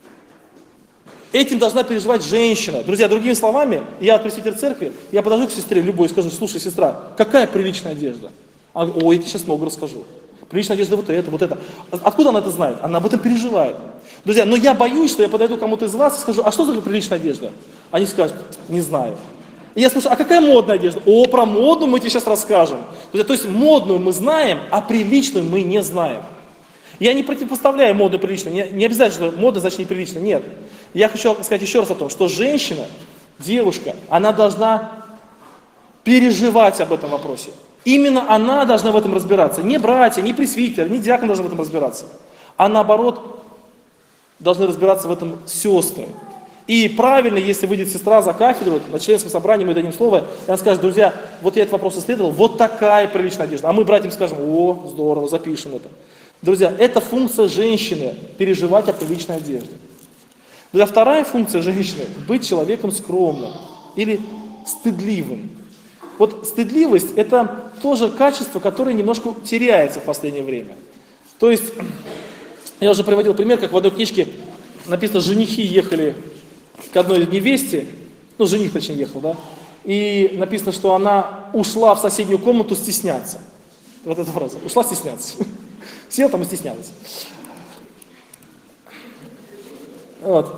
Этим должна переживать женщина. Друзья, другими словами, я пресвитер церкви, я подойду к сестре любой и скажу, слушай, сестра, какая приличная одежда? Она говорит, ой, я тебе сейчас много расскажу. Приличная одежда вот это, вот это. Откуда она это знает? Она об этом переживает. Друзья, но я боюсь, что я подойду к кому-то из вас и скажу, а что за приличная одежда? Они скажут, не знаю. И я спрашиваю, а какая модная одежда? О, про модную мы тебе сейчас расскажем. Друзья, то есть модную мы знаем, а приличную мы не знаем. Я не противопоставляю модную и приличную. Не обязательно, что модно значит неприлично. Нет. Я хочу сказать еще раз о том, что женщина, девушка, она должна переживать об этом вопросе. Именно она должна в этом разбираться. Не братья, не пресвитер, не диакон должен в этом разбираться. А наоборот, должны разбираться в этом сестры. И правильно, если выйдет сестра за кафедру, на членском собрании мы дадим слово, и она скажет, друзья, вот я этот вопрос исследовал, вот такая приличная одежда. А мы братьям скажем, о, здорово, запишем это. Друзья, это функция женщины, переживать о приличной одежде. Друзья, вторая функция женщины – быть человеком скромным или стыдливым. вот стыдливость – это тоже качество, которое немножко теряется в последнее время. То есть, я уже приводил пример, как в одной книжке написано, женихи ехали к одной невесте, ну, жених, точнее, ехал, да, и написано, что она ушла в соседнюю комнату стесняться. Вот эта фраза. Ушла стесняться. Села там и стеснялась. Вот.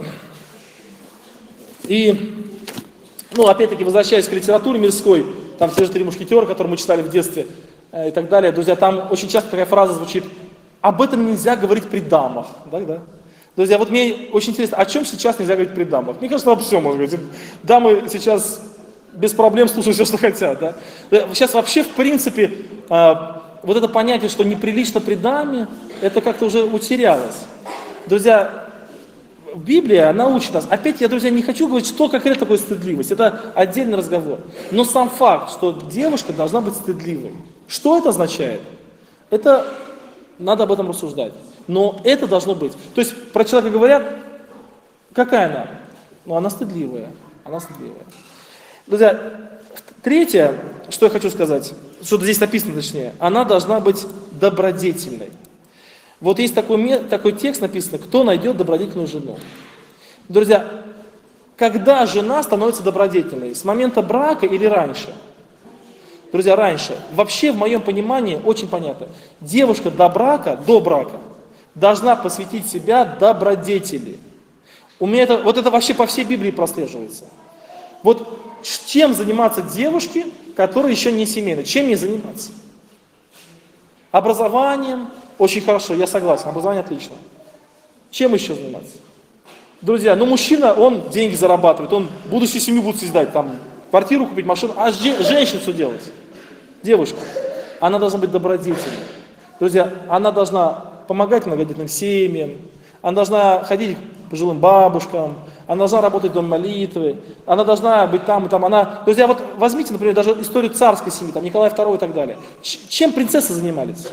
И, ну, опять-таки, возвращаясь к литературе мирской, там те же «Три мушкетера», которые мы читали в детстве, и так далее, друзья, там очень часто такая фраза звучит: об этом нельзя говорить при дамах. Да? Друзья, вот мне очень интересно, о чем сейчас нельзя говорить при дамах? Мне кажется, обо всем можно говорить. Дамы сейчас без проблем слушают все, что хотят. Да? Сейчас вообще, в принципе, вот это понятие, что неприлично при даме, это как-то уже утерялось. Друзья, Библия, она учит нас. Опять я, друзья, не хочу говорить, что конкретно такое стыдливость. Это отдельный разговор. Но сам факт, что девушка должна быть стыдливой. Что это означает? Это надо об этом рассуждать. Но это должно быть. То есть про человека говорят, какая она? Ну, она стыдливая. Она стыдливая. Друзья, третье, что я хочу сказать, что здесь написано точнее, она должна быть добродетельной. Вот есть такой текст написано: кто найдет добродетельную жену. Друзья, когда жена становится добродетельной? С момента брака или раньше? Друзья, раньше. Вообще, в моем понимании, очень понятно. Девушка до брака должна посвятить себя добродетели. У меня это вообще по всей Библии прослеживается. Вот чем заниматься девушке, которая еще не семейная? Чем ей заниматься? Образованием. Очень хорошо, я согласен, образование отлично. Чем еще заниматься? Друзья, мужчина, он деньги зарабатывает, он будущую семью будет создать, там, квартиру купить, машину. А женщина что делать? Девушка. Она должна быть добродетельной. Друзья, она должна помогать многодетным семьям, она должна ходить к пожилым бабушкам, она должна работать в дом молитвы, она должна быть там и там. Друзья, вот возьмите, например, даже историю царской семьи, там, Николай II и так далее. Чем принцессы занимались?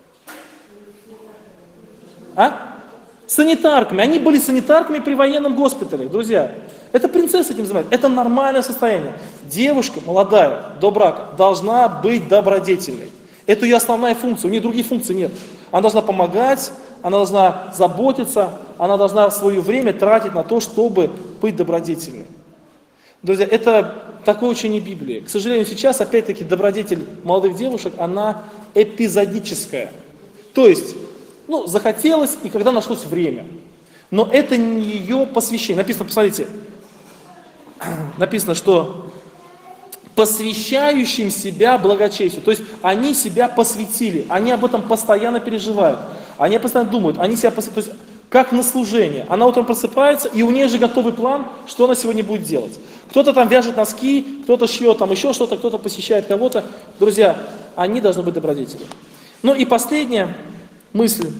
Санитарками. Они были санитарками при военном госпитале, друзья. Это принцессы этим занимаются. Это нормальное состояние. Девушка молодая, до брака, должна быть добродетельной. Это ее основная функция, у нее других функций нет. Она должна помогать, она должна заботиться, она должна свое время тратить на то, чтобы быть добродетельной. Друзья, это такое учение Библии. К сожалению, сейчас, опять-таки, добродетель молодых девушек, она эпизодическая. То есть, захотелось, и когда нашлось время. Но это не ее посвящение. Написано, посмотрите, написано, что посвящающим себя благочестию. То есть они себя посвятили, они об этом постоянно переживают, они постоянно думают, они себя посвятили. То есть как на служение. Она утром просыпается, и у нее же готовый план, что она сегодня будет делать. Кто-то там вяжет носки, кто-то шьет там еще что-то, кто-то посещает кого-то. Друзья, они должны быть добродетели. И последняя мысль.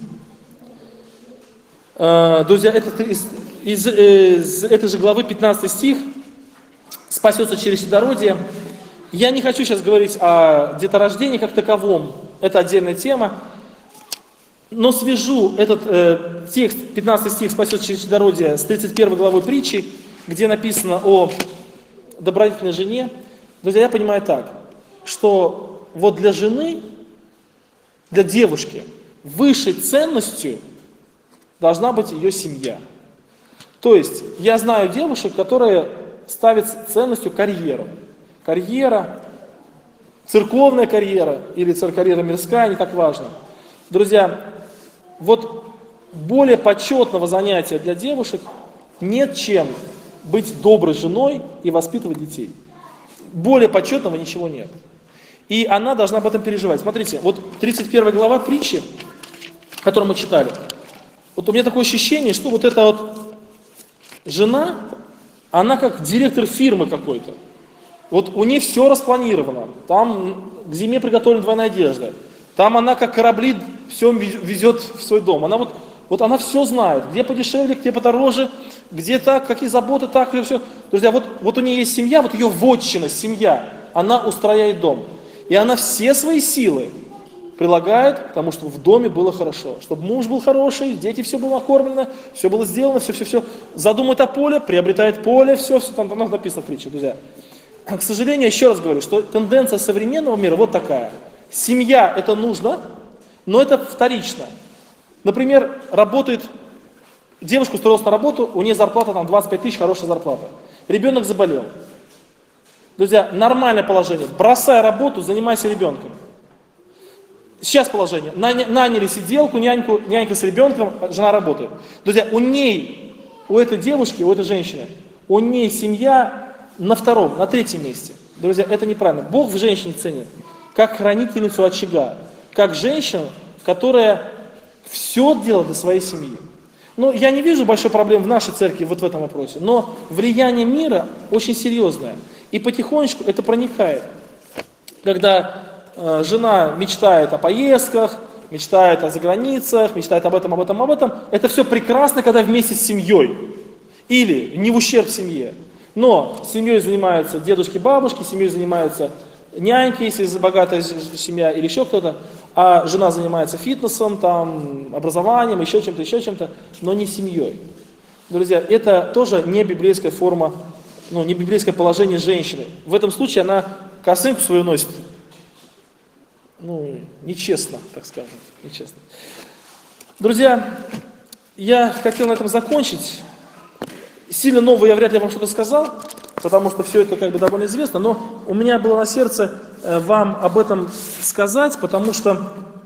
Друзья, это из этой же главы 15 стих. Спасется через чадородие. Я не хочу сейчас говорить о деторождении как таковом. Это отдельная тема. Но свяжу этот текст, 15 стих, спасется через чадородие, с 31 главой притчи, где написано о добродетельной жене. Друзья, я понимаю так, что вот для жены, для девушки, высшей ценностью должна быть ее семья. То есть, я знаю девушек, которые ставят ценностью карьеру. Карьера, церковная карьера или карьера мирская, не так важно. Друзья, вот более почетного занятия для девушек нет, чем быть доброй женой и воспитывать детей. Более почетного ничего нет. И она должна об этом переживать. Смотрите, вот 31 глава притчи, которую мы читали. Вот у меня такое ощущение, что вот эта вот жена, она как директор фирмы какой-то. Вот у нее все распланировано. Там к зиме приготовлена двойная одежда. Там она как корабли все везет в свой дом. Она вот она все знает. Где подешевле, где подороже, где так, какие заботы, так и все. Друзья, вот у нее есть семья, вот ее вотчина, семья. Она устрояет дом. И она все свои силы прилагает к тому, чтобы в доме было хорошо. Чтобы муж был хороший, дети все было накормлено, все было сделано, все. Задумает о поле, приобретает поле, все там написано в притче, друзья. к сожалению, еще раз говорю, что тенденция современного мира вот такая. Семья это нужно, но это вторично. Например, работает, девушка устроилась на работу, у нее зарплата там 25 тысяч, хорошая зарплата. Ребенок заболел. Друзья, нормальное положение. Бросай работу, занимайся ребенком. Сейчас положение. Наняли сиделку, нянька с ребенком, жена работает. Друзья, у этой девушки, у этой женщины, у нее семья на втором, на третьем месте. Друзья, это неправильно. Бог в женщине ценит как хранительницу очага, как женщину, которая все делает для своей семьи. Но я не вижу большой проблемы в нашей церкви вот в этом вопросе, но влияние мира очень серьезное. И потихонечку это проникает. Когда жена мечтает о поездках, мечтает о заграницах, мечтает об этом, это все прекрасно, когда вместе с семьей. Или не в ущерб семье. Но семьей занимаются дедушки, бабушки, семьей занимаются няньки, если богатая семья, или еще кто-то. А жена занимается фитнесом, там, образованием, еще чем-то, но не семьей. Друзья, это тоже не библейская форма, не библейское положение женщины. В этом случае она косынку свою носит. Нечестно, так скажем, нечестно. Друзья, я хотел на этом закончить. Сильно нового я вряд ли вам что-то сказал, потому что все это довольно известно, но у меня было на сердце вам об этом сказать, потому что